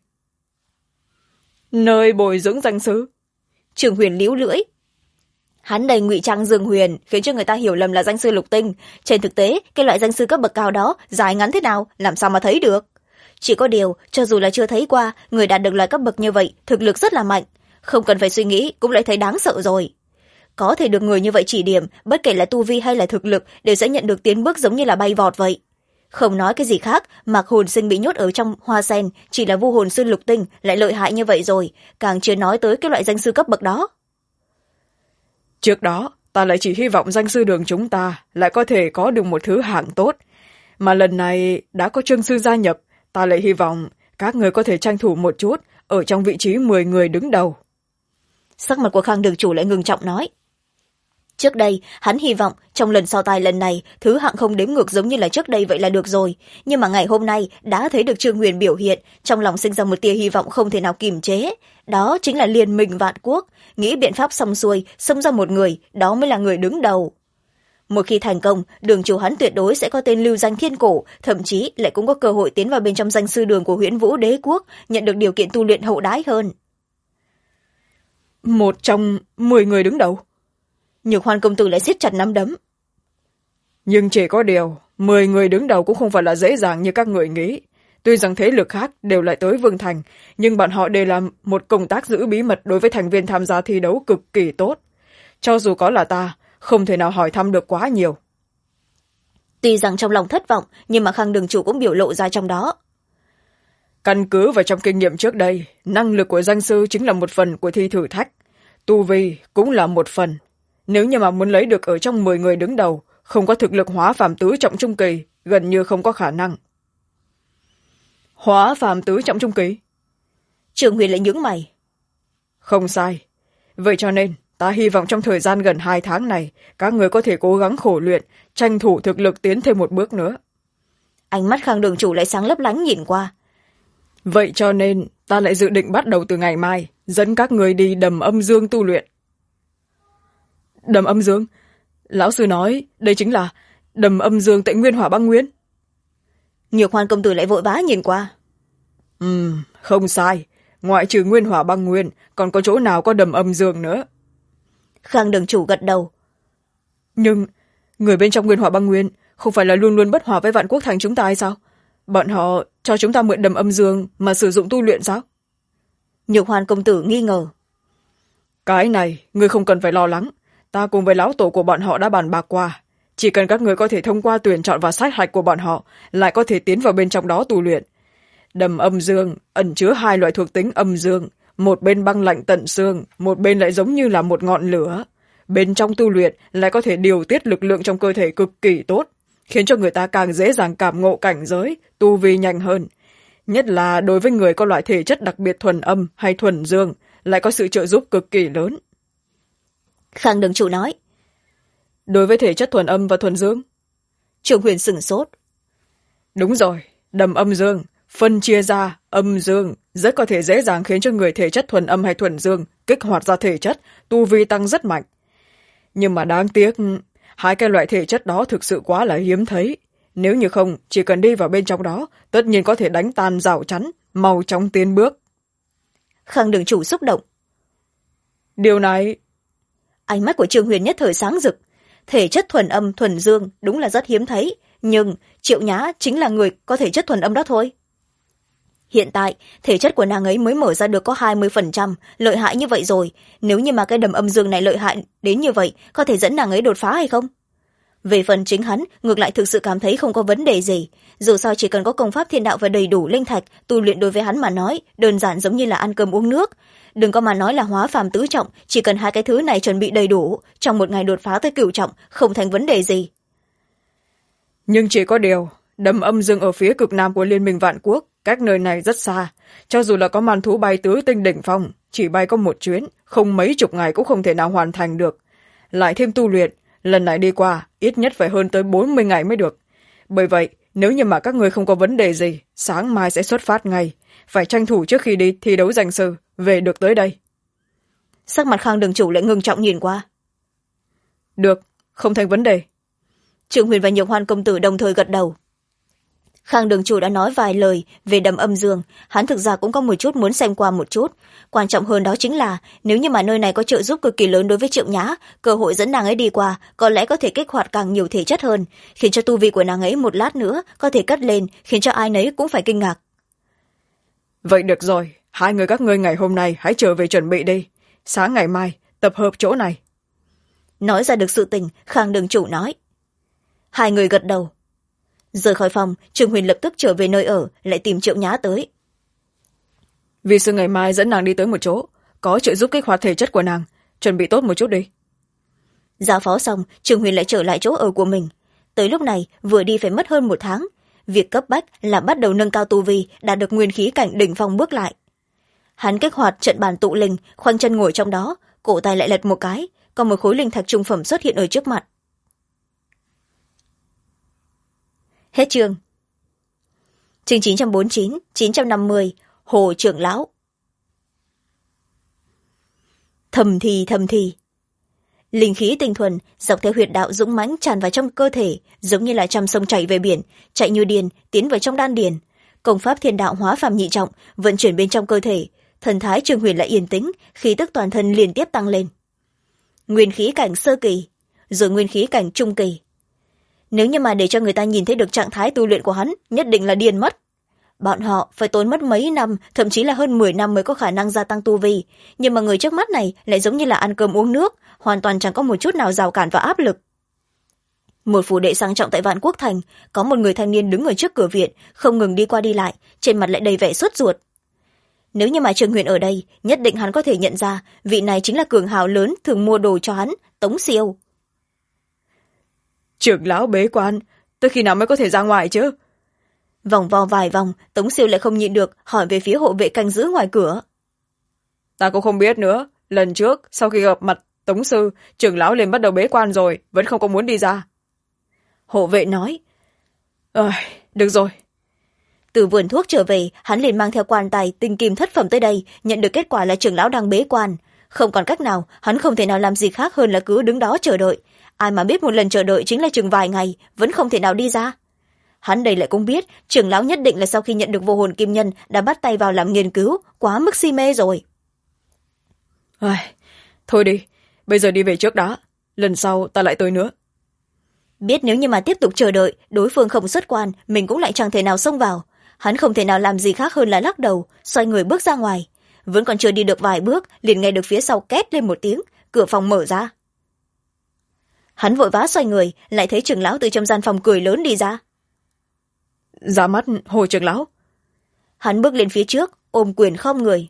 Nơi bồi dưỡng danh sư? Trương Huyền líu lưỡi. Hắn đầy ngụy trang Dương Huyền, khiến cho người ta hiểu lầm là danh sư lục tinh. Trên thực tế, cái loại danh sư cấp bậc cao đó, dài ngắn thế nào, làm sao mà thấy được? Chỉ có điều, cho dù là chưa thấy qua, người đạt được loại cấp bậc như vậy, thực lực rất là mạnh. Không cần phải suy nghĩ, cũng lại thấy đáng sợ rồi. Có thể được người như vậy chỉ điểm, bất kể là tu vi hay là thực lực, đều sẽ nhận được tiến bước giống như là bay vọt vậy. Không nói cái gì khác, Mạc Hồn Sinh bị nhốt ở trong hoa sen chỉ là vu hồn sư lục tinh lại lợi hại như vậy rồi, càng chưa nói tới cái loại danh sư cấp bậc đó. Trước đó ta lại chỉ hy vọng danh sư đường chúng ta lại có thể có được một thứ hạng tốt, mà lần này đã có Trương sư gia nhập, ta lại hy vọng các người có thể tranh thủ một chút ở trong vị trí 10 người đứng đầu. Sắc mặt của Khang đường chủ lại ngừng trọng nói. Trước đây hắn hy vọng trong lần so tài lần này thứ hạng không đếm ngược giống như là trước đây vậy là được rồi, nhưng mà ngày hôm nay đã thấy được Trương Huyền biểu hiện, trong lòng sinh ra một tia hy vọng không thể nào kìm chế. Đó chính là liên minh vạn quốc, nghĩ biện pháp xong xuôi xông ra một người, đó mới là người đứng đầu. Một khi thành công, đường chủ hắn tuyệt đối sẽ có tên lưu danh thiên cổ, thậm chí lại cũng có cơ hội tiến vào bên trong danh sư đường của Huyễn Vũ Đế quốc, nhận được điều kiện tu luyện hậu đãi hơn. Một trong 10 người đứng đầu? Nhược Hoan công tử lại siết chặt nắm đấm. Nhưng chỉ có điều 10 người đứng đầu cũng không phải là dễ dàng như các người nghĩ. Tuy rằng thế lực khác đều lại tới Vương Thành, nhưng bọn họ đều làm một công tác giữ bí mật đối với thành viên tham gia thi đấu cực kỳ tốt. Cho dù có là ta, không thể nào hỏi thăm được quá nhiều. Tuy rằng trong lòng thất vọng, nhưng mà Khang đường chủ cũng biểu lộ ra trong đó. Căn cứ vào trong kinh nghiệm trước đây, năng lực của danh sư chính là một phần của thi thử thách. Tu vi cũng là một phần. Nếu như mà muốn lấy được ở trong 10 người đứng đầu, không có thực lực hóa phàm tứ trọng trung kỳ, gần như không có khả năng. Hóa phàm tứ trọng trung kỳ? Trường Huyền lại nhướng mày. Không sai. Vậy cho nên, ta hy vọng trong thời gian gần 2 tháng này, các người có thể cố gắng khổ luyện, tranh thủ thực lực tiến thêm một bước nữa. Ánh mắt Khang đường chủ lại sáng lấp lánh nhìn qua. Vậy cho nên, ta lại dự định bắt đầu từ ngày mai, dẫn các người đi Đầm Âm Dương tu luyện. Đầm Âm Dương? Lão sư nói, đây chính là Đầm Âm Dương tại Nguyên Hỏa Băng Nguyên. Nhược Hoan công tử lại vội vã nhìn qua. Không sai. Ngoại trừ Nguyên Hỏa Băng Nguyên, còn có chỗ nào có Đầm Âm Dương nữa? Khang đường chủ gật đầu. Nhưng, người bên trong Nguyên Hỏa Băng Nguyên không phải là luôn luôn bất hòa với Vạn Quốc Thành chúng ta hay sao? Bọn họ cho chúng ta mượn Đầm Âm Dương mà sử dụng tu luyện sao? Nhược Hoan công tử nghi ngờ. Cái này, ngươi không cần phải lo lắng. Ta cùng với lão tổ của bọn họ đã bàn bạc qua. Chỉ cần các người có thể thông qua tuyển chọn và sát hạch của bọn họ, lại có thể tiến vào bên trong đó tu luyện. Đầm Âm Dương ẩn chứa 2 loại thuộc tính âm dương, một bên băng lạnh tận xương, một bên lại giống như là một ngọn lửa. Bên trong tu luyện lại có thể điều tiết lực lượng trong cơ thể cực kỳ tốt, khiến cho người ta càng dễ dàng cảm ngộ cảnh giới, tu vi nhanh hơn. Nhất là đối với người có loại thể chất đặc biệt thuần âm hay thuần dương, lại có sự trợ giúp cực kỳ lớn. Khang đường chủ nói. Đối với thể chất thuần âm và thuần dương? Trường Huyền sửng sốt. Đúng rồi, Đầm Âm Dương phân chia ra âm dương rất có thể dễ dàng khiến cho người thể chất thuần âm hay thuần dương kích hoạt ra thể chất, tu vi tăng rất mạnh. Nhưng mà đáng tiếc, 2 cái loại thể chất đó thực sự quá là hiếm thấy. Nếu như không, chỉ cần đi vào bên trong đó, tất nhiên có thể đánh tan rào chắn, mau chóng tiến bước. Khang đường chủ xúc động. Điều này... Ánh mắt của Trương Huyền nhất thời sáng rực. Thể chất thuần âm, thuần dương đúng là rất hiếm thấy, nhưng Triệu Nhã chính là người có thể chất thuần âm đó thôi. Hiện tại, thể chất của nàng ấy mới mở ra được có 20%, lợi hại như vậy rồi. Nếu như mà cái Đầm Âm Dương này lợi hại đến như vậy, có thể dẫn nàng ấy đột phá hay không? Về phần chính hắn, ngược lại thực sự cảm thấy không có vấn đề gì. Dù sao chỉ cần có công pháp thiên đạo và đầy đủ linh thạch, tu luyện đối với hắn mà nói, đơn giản giống như là ăn cơm uống nước. Đừng có mà nói là hóa phàm tứ trọng, chỉ cần 2 cái thứ này chuẩn bị đầy đủ, trong một ngày đột phá tới cửu trọng, không thành vấn đề gì. Nhưng chỉ có điều, Đầm Âm Dương ở phía cực nam của Liên minh Vạn Quốc, cách nơi này rất xa. Cho dù là có màn thú bay tứ tinh đỉnh phong, chỉ bay có một chuyến, không mấy chục ngày cũng không thể nào hoàn thành được. Lại thêm tu luyện, lần này đi qua, ít nhất phải hơn tới 40 ngày mới được. Bởi vậy, nếu như mà các người không có vấn đề gì, sáng mai sẽ xuất phát ngay. Phải tranh thủ trước khi đi thi đấu danh sư, về được tới đây. Sắc mặt Khang đường chủ lại ngưng trọng nhìn qua. Được, không thành vấn đề. Trương Huyền và Nhược Hoan công tử đồng thời gật đầu. Khang đường chủ đã nói vài lời về Đầm Âm Dương, hắn thực ra cũng có một chút muốn xem qua một chút. Quan trọng hơn đó chính là, nếu như mà nơi này có trợ giúp cực kỳ lớn đối với Triệu Nhã, cơ hội dẫn nàng ấy đi qua có lẽ có thể kích hoạt càng nhiều thể chất hơn, khiến cho tu vi của nàng ấy một lát nữa có thể cất lên, khiến cho ai nấy cũng phải kinh ngạc. Vậy được rồi, 2 người các ngươi ngày hôm nay hãy trở về chuẩn bị đi. Sáng ngày mai, tập hợp chỗ này. Nói ra được sự tình, Khang đường chủ nói. 2 người gật đầu. Rời khỏi phòng, Trương Huyền lập tức trở về nơi ở, lại tìm Triệu Nhã tới. Vì sư ngày mai dẫn nàng đi tới một chỗ có trợ giúp kích hoạt thể chất của nàng, chuẩn bị tốt một chút đi. Giao phó xong, Trương Huyền lại trở lại chỗ ở của mình. Tới lúc này vừa đi phải mất hơn một tháng, việc cấp bách là bắt đầu nâng cao tu vi, đạt được nguyên khí cảnh đỉnh phong bước lại. Hắn kích hoạt trận bàn tụ linh, khoanh chân ngồi trong đó, cổ tay lại lật một cái, còn một khối linh thạch trung phẩm xuất hiện ở trước mặt. Hết chương. Chương 949, 950, Hồ trưởng lão. Thầm thì. Linh khí tinh thuần dọc theo huyệt đạo dũng mãnh tràn vào trong cơ thể, giống như là trăm sông chảy về biển, chạy như điên tiến vào trong đan điền. Công pháp thiên đạo hóa phàm nhị trọng vận chuyển bên trong cơ thể, thần thái Trương Huyền lại yên tĩnh, khí tức toàn thân liên tiếp tăng lên. Nguyên khí cảnh sơ kỳ, rồi nguyên khí cảnh trung kỳ. Nếu như mà để cho người ta nhìn thấy được trạng thái tu luyện của hắn, nhất định là điên mất. Bọn họ phải tốn mất mấy năm, thậm chí là hơn 10 năm mới có khả năng gia tăng tu vi, nhưng mà người trước mắt này lại giống như là ăn cơm uống nước, hoàn toàn chẳng có một chút nào rào cản và áp lực. Một phủ đệ sang trọng tại Vạn Quốc Thành, có một người thanh niên đứng ở trước cửa viện, không ngừng đi qua đi lại, trên mặt lại đầy vẻ sốt ruột. Nếu như mà Trương Huyền ở đây, nhất định hắn có thể nhận ra vị này chính là cường hào lớn thường mua đồ cho hắn, Tống Siêu. Trưởng lão bế quan, tới khi nào mới có thể ra ngoài chứ? Vòng vo vài vòng, Tống Siêu lại không nhịn được, hỏi về phía hộ vệ canh giữ ngoài cửa. Ta cũng không biết nữa, lần trước sau khi gặp mặt Tống sư, trưởng lão liền bắt đầu bế quan rồi, vẫn không có muốn đi ra. Hộ vệ nói. Được rồi. Từ vườn thuốc trở về, hắn liền mang theo quan tài tinh kim thất phẩm tới đây, nhận được kết quả là trưởng lão đang bế quan. Không còn cách nào, hắn không thể nào làm gì khác hơn là cứ đứng đó chờ đợi. Ai mà biết một lần chờ đợi chính là chừng vài ngày, vẫn không thể nào đi ra. Hắn đây lại cũng biết, trưởng lão nhất định là sau khi nhận được vô hồn kim nhân đã bắt tay vào làm nghiên cứu, quá mức si mê rồi. Thôi đi, bây giờ đi về trước đã, lần sau ta lại tới nữa. Biết nếu như mà tiếp tục chờ đợi, đối phương không xuất quan, mình cũng lại chẳng thể nào xông vào. Hắn không thể nào làm gì khác hơn là lắc đầu, xoay người bước ra ngoài. Vẫn còn chưa đi được vài bước, liền nghe được phía sau két lên một tiếng, cửa phòng mở ra. Hắn vội vã xoay người, lại thấy trưởng lão từ trong gian phòng cười lớn đi ra. Ra mắt Hồ trưởng lão. Hắn bước lên phía trước, ôm quyền khom người.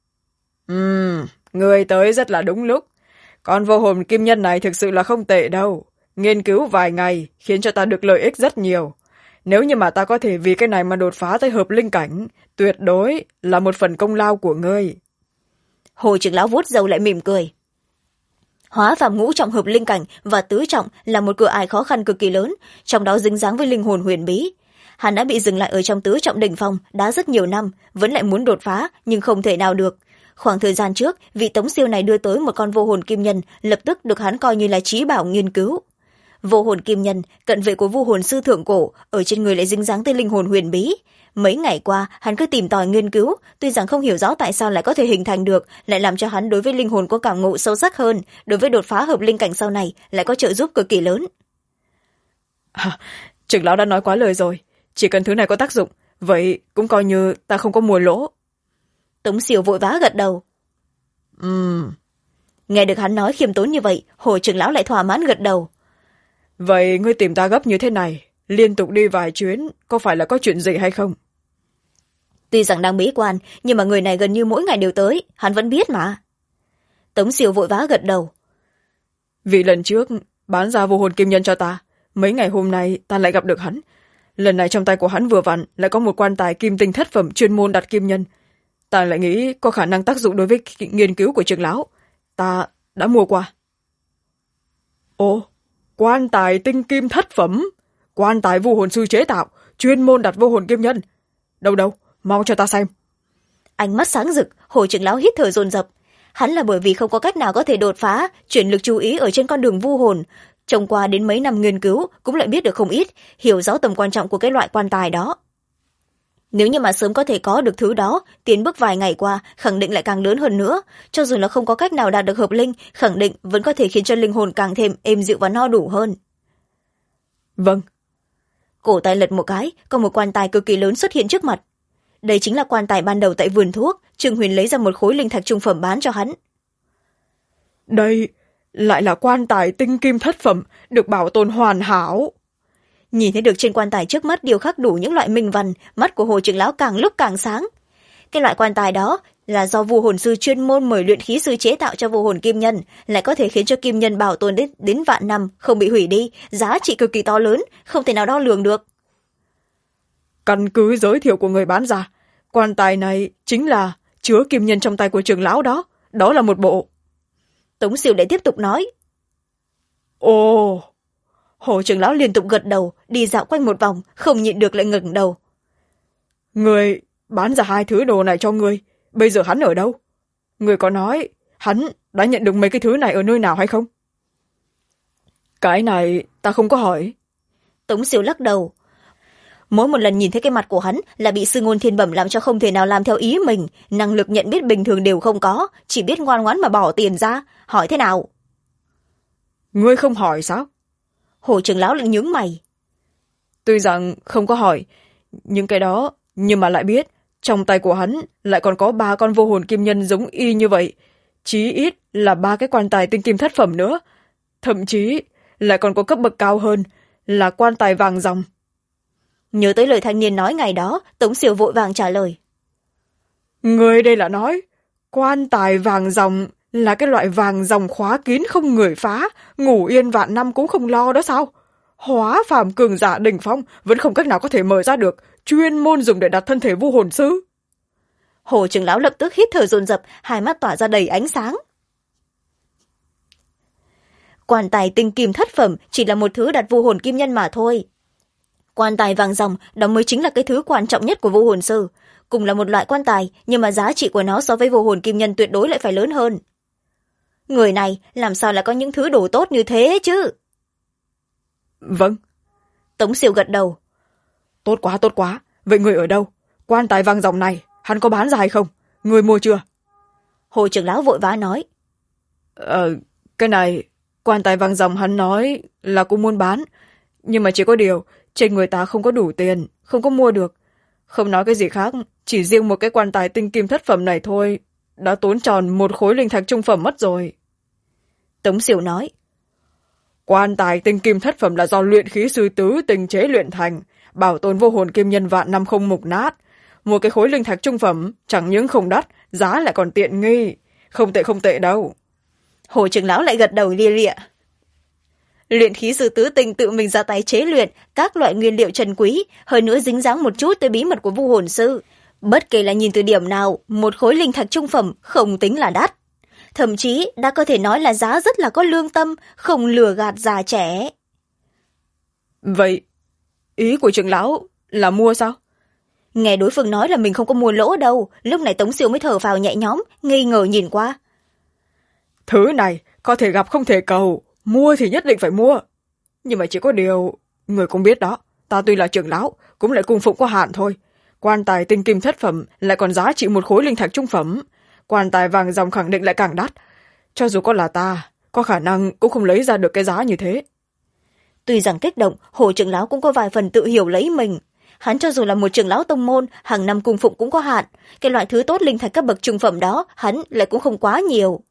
Người tới rất là đúng lúc. Con vô hồn kim nhân này thực sự là không tệ đâu. Nghiên cứu vài ngày khiến cho ta được lợi ích rất nhiều. Nếu như mà ta có thể vì cái này mà đột phá tới hợp linh cảnh, tuyệt đối là một phần công lao của ngươi. Hồ trưởng lão vuốt râu lại mỉm cười. Hóa phàm ngũ trọng hợp linh cảnh và tứ trọng là một cửa ải khó khăn cực kỳ lớn, trong đó dính dáng với linh hồn huyền bí. Hắn đã bị dừng lại ở trong tứ trọng đỉnh phong đã rất nhiều năm, vẫn lại muốn đột phá nhưng không thể nào được. Khoảng thời gian trước, vị Tống Siêu này đưa tới một con vô hồn kim nhân, lập tức được hắn coi như là chí bảo nghiên cứu. Vô hồn kim nhân, cận vệ của vô hồn sư thượng cổ, ở trên người lại dính dáng tới linh hồn huyền bí. Mấy ngày qua, hắn cứ tìm tòi nghiên cứu, tuy rằng không hiểu rõ tại sao lại có thể hình thành được, lại làm cho hắn đối với linh hồn có cảm ngộ sâu sắc hơn, đối với đột phá hợp linh cảnh sau này lại có trợ giúp cực kỳ lớn. Trưởng lão đã nói quá lời rồi, chỉ cần thứ này có tác dụng, vậy cũng coi như ta không có mua lỗ. Tống Siêu vội vã gật đầu. Nghe được hắn nói khiêm tốn như vậy, Hồ trưởng lão lại thỏa mãn gật đầu. Vậy ngươi tìm ta gấp như thế này, liên tục đi vài chuyến, có phải là có chuyện gì hay không? Tuy rằng đang bế quan, nhưng mà người này gần như mỗi ngày đều tới, hắn vẫn biết mà. Tống Siêu vội vã gật đầu. Vì lần trước bán ra vô hồn kim nhân cho ta, mấy ngày hôm nay ta lại gặp được hắn. Lần này trong tay của hắn vừa vặn lại có một quan tài kim tinh thất phẩm chuyên môn đặt kim nhân. Ta lại nghĩ có khả năng tác dụng đối với nghiên cứu của trưởng lão. Ta đã mua qua. Ồ, quan tài tinh kim thất phẩm, quan tài vô hồn sư chế tạo, chuyên môn đặt vô hồn kim nhân. Đâu, mau cho ta xem. Ánh mắt sáng rực, Hồ trưởng lão hít thở dồn dập. Hắn là bởi vì không có cách nào có thể đột phá, chuyển lực chú ý ở trên con đường vu hồn. Trông qua đến mấy năm nghiên cứu, cũng lại biết được không ít, hiểu rõ tầm quan trọng của cái loại quan tài đó. Nếu như mà sớm có thể có được thứ đó, tiến bước vài ngày qua, khẳng định lại càng lớn hơn nữa. Cho dù là không có cách nào đạt được hợp linh, khẳng định vẫn có thể khiến cho linh hồn càng thêm êm dịu và no đủ hơn. Vâng. Cổ tay lật một cái, có một quan tài cực kỳ lớn xuất hiện trước mặt. Đây chính là quan tài ban đầu tại vườn thuốc, Trương Huyền lấy ra một khối linh thạch trung phẩm bán cho hắn. Đây lại là quan tài tinh kim thất phẩm, được bảo tồn hoàn hảo. Nhìn thấy được trên quan tài trước mắt điêu khắc đủ những loại minh văn, mắt của Hồ trưởng lão càng lúc càng sáng. Cái loại quan tài đó là do vu hồn sư chuyên môn mời luyện khí sư chế tạo cho vu hồn kim nhân, lại có thể khiến cho kim nhân bảo tồn đến vạn năm, không bị hủy đi, giá trị cực kỳ to lớn, không thể nào đo lường được. Căn cứ giới thiệu của người bán ra, quan tài này chính là chứa kim nhân trong tay của trưởng lão đó, đó là một bộ. Tống Siêu lại tiếp tục nói. Ồ! Hồ trưởng lão liên tục gật đầu, đi dạo quanh một vòng, không nhịn được lại ngẩng đầu. Người bán ra hai thứ đồ này cho ngươi, bây giờ hắn ở đâu? Người có nói hắn đã nhận được mấy cái thứ này ở nơi nào hay không? Cái này ta không có hỏi. Tống Siêu lắc đầu. Mỗi một lần nhìn thấy cái mặt của hắn là bị sư ngôn thiên bẩm làm cho không thể nào làm theo ý mình, năng lực nhận biết bình thường đều không có, chỉ biết ngoan ngoãn mà bỏ tiền ra, hỏi thế nào? Ngươi không hỏi sao? Hồ trưởng lão lại nhướng mày. Tuy rằng không có hỏi những cái đó, nhưng mà lại biết trong tay của hắn lại còn có 3 con vô hồn kim nhân giống y như vậy, chí ít là 3 cái quan tài tinh kim thất phẩm nữa, thậm chí lại còn có cấp bậc cao hơn là quan tài vàng ròng. Nhớ tới lời thanh niên nói ngày đó, Tống Siêu vội vàng trả lời. Người đây là nói quan tài vàng ròng là cái loại vàng ròng khóa kín không người phá, ngủ yên vạn năm cũng không lo đó sao? Hóa phàm cường giả đỉnh phong vẫn không cách nào có thể mở ra được, chuyên môn dùng để đặt thân thể vu hồn sư. Hồ trưởng lão lập tức hít thở dồn dập, hai mắt tỏa ra đầy ánh sáng. Quan tài tinh kim thất phẩm chỉ là một thứ đặt vu hồn kim nhân mà thôi. Quan tài vàng ròng đó mới chính là cái thứ quan trọng nhất của vu hồn sư. Cùng là một loại quan tài, nhưng mà giá trị của nó so với vô hồn kim nhân tuyệt đối lại phải lớn hơn. Người này làm sao lại có những thứ đồ tốt như thế chứ? Vâng. Tống Siêu gật đầu. Tốt quá, tốt quá. Vậy người ở đâu? Quan tài vàng ròng này, hắn có bán ra hay không? Người mua chưa? Hồ trưởng lão vội vã nói. Cái này, quan tài vàng ròng hắn nói là cũng muốn bán. Nhưng mà chỉ có điều, trên người ta không có đủ tiền, không có mua được. Không nói cái gì khác, chỉ riêng một cái quan tài tinh kim thất phẩm này thôi, đã tốn tròn 1 khối linh thạch trung phẩm mất rồi. Tống Siêu nói. Quan tài tinh kim thất phẩm là do luyện khí sư tứ tinh chế luyện thành, bảo tồn vô hồn kim nhân vạn năm không mục nát. Một cái khối linh thạch trung phẩm chẳng những không đắt, giá lại còn tiện nghi. Không tệ đâu. Hồ trưởng lão lại gật đầu lia lịa. Luyện khí sư tứ tinh tự mình ra tay chế luyện các loại nguyên liệu trân quý, hơn nữa dính dáng một chút tới bí mật của vu hồn sư. Bất kể là nhìn từ điểm nào, 1 khối linh thạch trung phẩm không tính là đắt. Thậm chí đã có thể nói là giá rất là có lương tâm, không lừa gạt già trẻ. Vậy, ý của trưởng lão là mua sao? Nghe đối phương nói là mình không có mua lỗ đâu, lúc này Tống Siêu mới thở phào nhẹ nhõm, nghi ngờ nhìn qua. Thứ này có thể gặp không thể cầu, mua thì nhất định phải mua. Nhưng mà chỉ có điều, người cũng biết đó, ta tuy là trưởng lão, cũng lại cung phụng có hạn thôi. Quan tài tinh kim thất phẩm lại còn giá trị 1 khối linh thạch trung phẩm. Quan tài vàng ròng khẳng định lại càng đắt. Cho dù có là ta, có khả năng cũng không lấy ra được cái giá như thế. Tuy rằng kích động, Hồ trưởng lão cũng có vài phần tự hiểu lấy mình. Hắn cho dù là một trưởng lão tông môn, hàng năm cung phụng cũng có hạn. Cái loại thứ tốt linh thạch cấp bậc trung phẩm đó, hắn lại cũng không quá nhiều.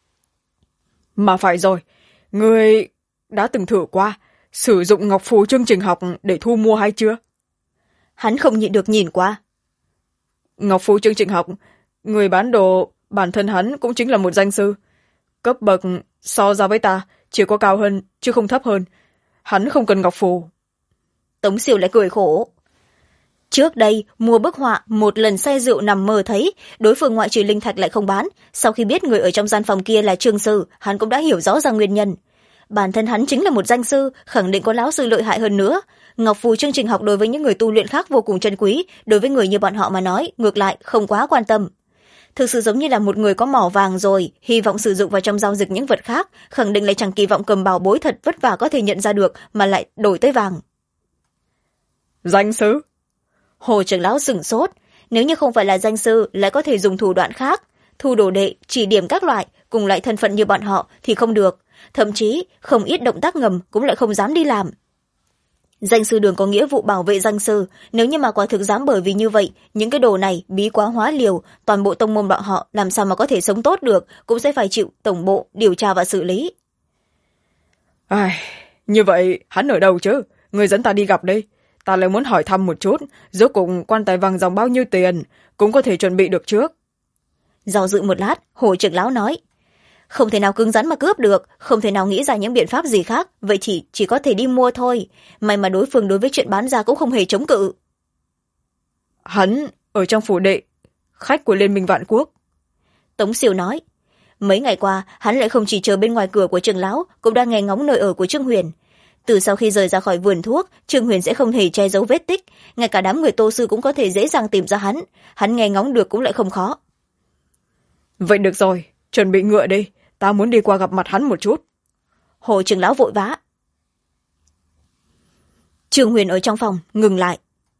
Mà phải rồi, người đã từng thử qua sử dụng ngọc phù chương trình học để thu mua hay chưa? Hắn không nhịn được nhìn qua. Ngọc phù chương trình học, người bán đồ bản thân hắn cũng chính là một danh sư. Cấp bậc so ra với ta chỉ có cao hơn chứ không thấp hơn. Hắn không cần ngọc phù. Tống Siêu lại cười khổ. Trước đây, mua bức họa, một lần say rượu nằm mơ thấy, đối phương ngoại trừ linh thạch lại không bán. Sau khi biết người ở trong gian phòng kia là Trương Sư, hắn cũng đã hiểu rõ ra nguyên nhân. Bản thân hắn chính là một danh sư, khẳng định có lão sư lợi hại hơn nữa. Ngọc phù chương trình học đối với những người tu luyện khác vô cùng trân quý, đối với người như bọn họ mà nói, ngược lại không quá quan tâm. Thực sự giống như là một người có mỏ vàng rồi, hy vọng sử dụng vào trong giao dịch những vật khác, khẳng định lại chẳng kỳ vọng cầm bảo bối thật vất vả có thể nhận ra được mà lại đổi tới vàng. Danh sư? Hồ trưởng lão sửng sốt, nếu như không phải là danh sư lại có thể dùng thủ đoạn khác, thu đồ đệ, chỉ điểm các loại, cùng loại thân phận như bọn họ thì không được, thậm chí không ít động tác ngầm cũng lại không dám đi làm. Danh sư đường có nghĩa vụ bảo vệ danh sư, nếu như mà quả thực dám bởi vì như vậy, những cái đồ này bí quá hóa liều, toàn bộ tông môn bọn họ làm sao mà có thể sống tốt được, cũng sẽ phải chịu tổng bộ điều tra và xử lý. Ai, như vậy hắn ở đâu chứ? người dẫn ta đi gặp đi. Ta lại muốn hỏi thăm một chút, rốt cuộc quan tài vàng dòng bao nhiêu tiền, cũng có thể chuẩn bị được trước. Do dự một lát, Hồ trưởng lão nói, không thể nào cứng rắn mà cướp được, không thể nào nghĩ ra những biện pháp gì khác, vậy chỉ có thể đi mua thôi. May mà đối phương đối với chuyện bán ra cũng không hề chống cự. Hắn ở trong phủ đệ, khách của Liên minh Vạn Quốc. Tống Siêu nói, mấy ngày qua hắn lại không chỉ chờ bên ngoài cửa của trưởng lão, cũng đang nghe ngóng nơi ở của Trương Huyền. Từ sau khi rời ra khỏi vườn thuốc, Trương Huyền sẽ không hề che giấu vết tích, ngay cả đám người Tô Sư cũng có thể dễ dàng tìm ra hắn nghe ngóng được cũng lại không khó. Vậy được rồi, chuẩn bị ngựa đi, ta muốn đi qua gặp mặt hắn một chút. Hồ trưởng lão vội vã. Trương Huyền ở trong phòng ngừng lại.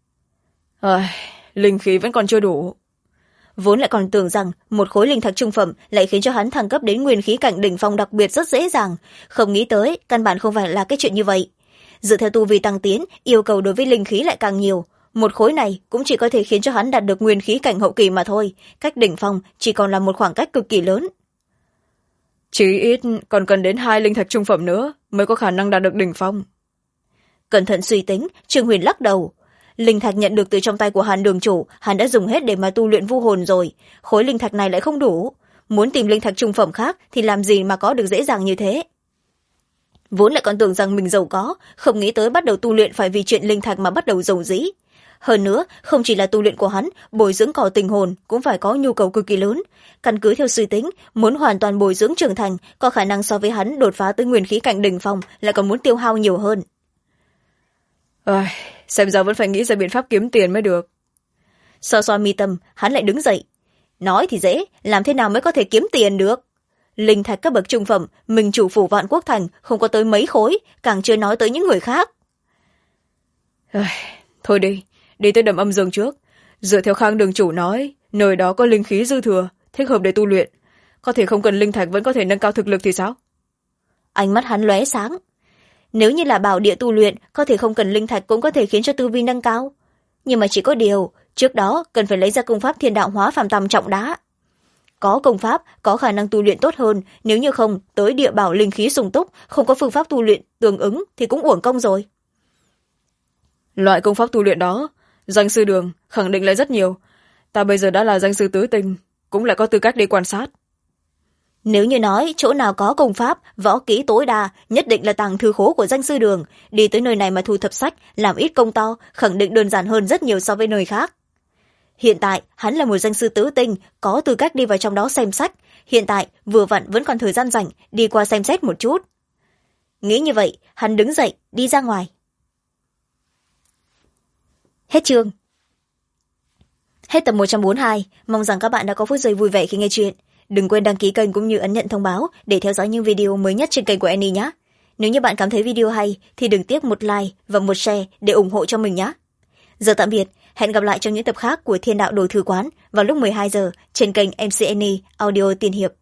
Linh khí vẫn còn chưa đủ. Vốn lại còn tưởng rằng một khối linh thạch trung phẩm lại khiến cho hắn thăng cấp đến nguyên khí cảnh đỉnh phong đặc biệt rất dễ dàng, không nghĩ tới căn bản không phải là cái chuyện như vậy. Dựa theo tu vi tăng tiến, yêu cầu đối với linh khí lại càng nhiều, một khối này cũng chỉ có thể khiến cho hắn đạt được nguyên khí cảnh hậu kỳ mà thôi, cách đỉnh phong chỉ còn là một khoảng cách cực kỳ lớn. Chỉ ít còn cần đến 2 linh thạch trung phẩm nữa mới có khả năng đạt được đỉnh phong. Cẩn thận suy tính, Trương Huyền lắc đầu. Linh thạch nhận được từ trong tay của Hàn đường chủ, hắn đã dùng hết để mà tu luyện vu hồn rồi, khối linh thạch này lại không đủ, muốn tìm linh thạch trung phẩm khác thì làm gì mà có được dễ dàng như thế. Vốn lại còn tưởng rằng mình giàu có, không nghĩ tới bắt đầu tu luyện phải vì chuyện linh thạch mà bắt đầu giàu dĩ. Hơn nữa, không chỉ là tu luyện của hắn, bồi dưỡng cỏ tình hồn cũng phải có nhu cầu cực kỳ lớn. Căn cứ theo suy tính, muốn hoàn toàn bồi dưỡng trưởng thành, có khả năng so với hắn đột phá tới nguyên khí cảnh đỉnh phong lại còn muốn tiêu hao nhiều hơn. Xem ra vẫn phải nghĩ ra biện pháp kiếm tiền mới được. Xoa xoa mi tâm, hắn lại đứng dậy. Nói thì dễ, làm thế nào mới có thể kiếm tiền được? Linh thạch các bậc trung phẩm, mình chủ phủ Vạn Quốc Thành không có tới mấy khối, càng chưa nói tới những người khác. Thôi đi tới Đầm Âm Dương trước. Dựa theo Khang đường chủ nói, nơi đó có linh khí dư thừa, thích hợp để tu luyện. Có thể không cần linh thạch vẫn có thể nâng cao thực lực thì sao? Ánh mắt hắn lóe sáng. Nếu như là bảo địa tu luyện, có thể không cần linh thạch cũng có thể khiến cho tu vi nâng cao. Nhưng mà chỉ có điều, trước đó cần phải lấy ra công pháp Thiên Đạo Hóa Phàm Tam Trọng Đá. Có công pháp, có khả năng tu luyện tốt hơn, nếu như không, tới địa bảo linh khí sung túc, không có phương pháp tu luyện tương ứng thì cũng uổng công rồi. Loại công pháp tu luyện đó, danh sư đường khẳng định lại rất nhiều. Ta bây giờ đã là danh sư tứ tinh, cũng lại có tư cách để quan sát. Nếu như nói chỗ nào có công pháp, võ kỹ tối đa, nhất định là tàng thư khố của danh sư đường. Đi tới nơi này mà thu thập sách, làm ít công to, khẳng định đơn giản hơn rất nhiều so với nơi khác. Hiện tại, hắn là một danh sư tứ tinh, có tư cách đi vào trong đó xem sách. Hiện tại, vừa vặn vẫn còn thời gian rảnh, đi qua xem xét một chút. Nghĩ như vậy, hắn đứng dậy, đi ra ngoài. Hết chương. Hết tập 142, mong rằng các bạn đã có phút giây vui vẻ khi nghe chuyện. Đừng quên đăng ký kênh cũng như ấn nhận thông báo để theo dõi những video mới nhất trên kênh của Annie nhé. Nếu như bạn cảm thấy video hay thì đừng tiếc một like và một share để ủng hộ cho mình nhé. Giờ tạm biệt, hẹn gặp lại trong những tập khác của Thiên Đạo Đồ Thư Quán vào lúc 12 giờ trên kênh MC Annie Audio Tiên Hiệp.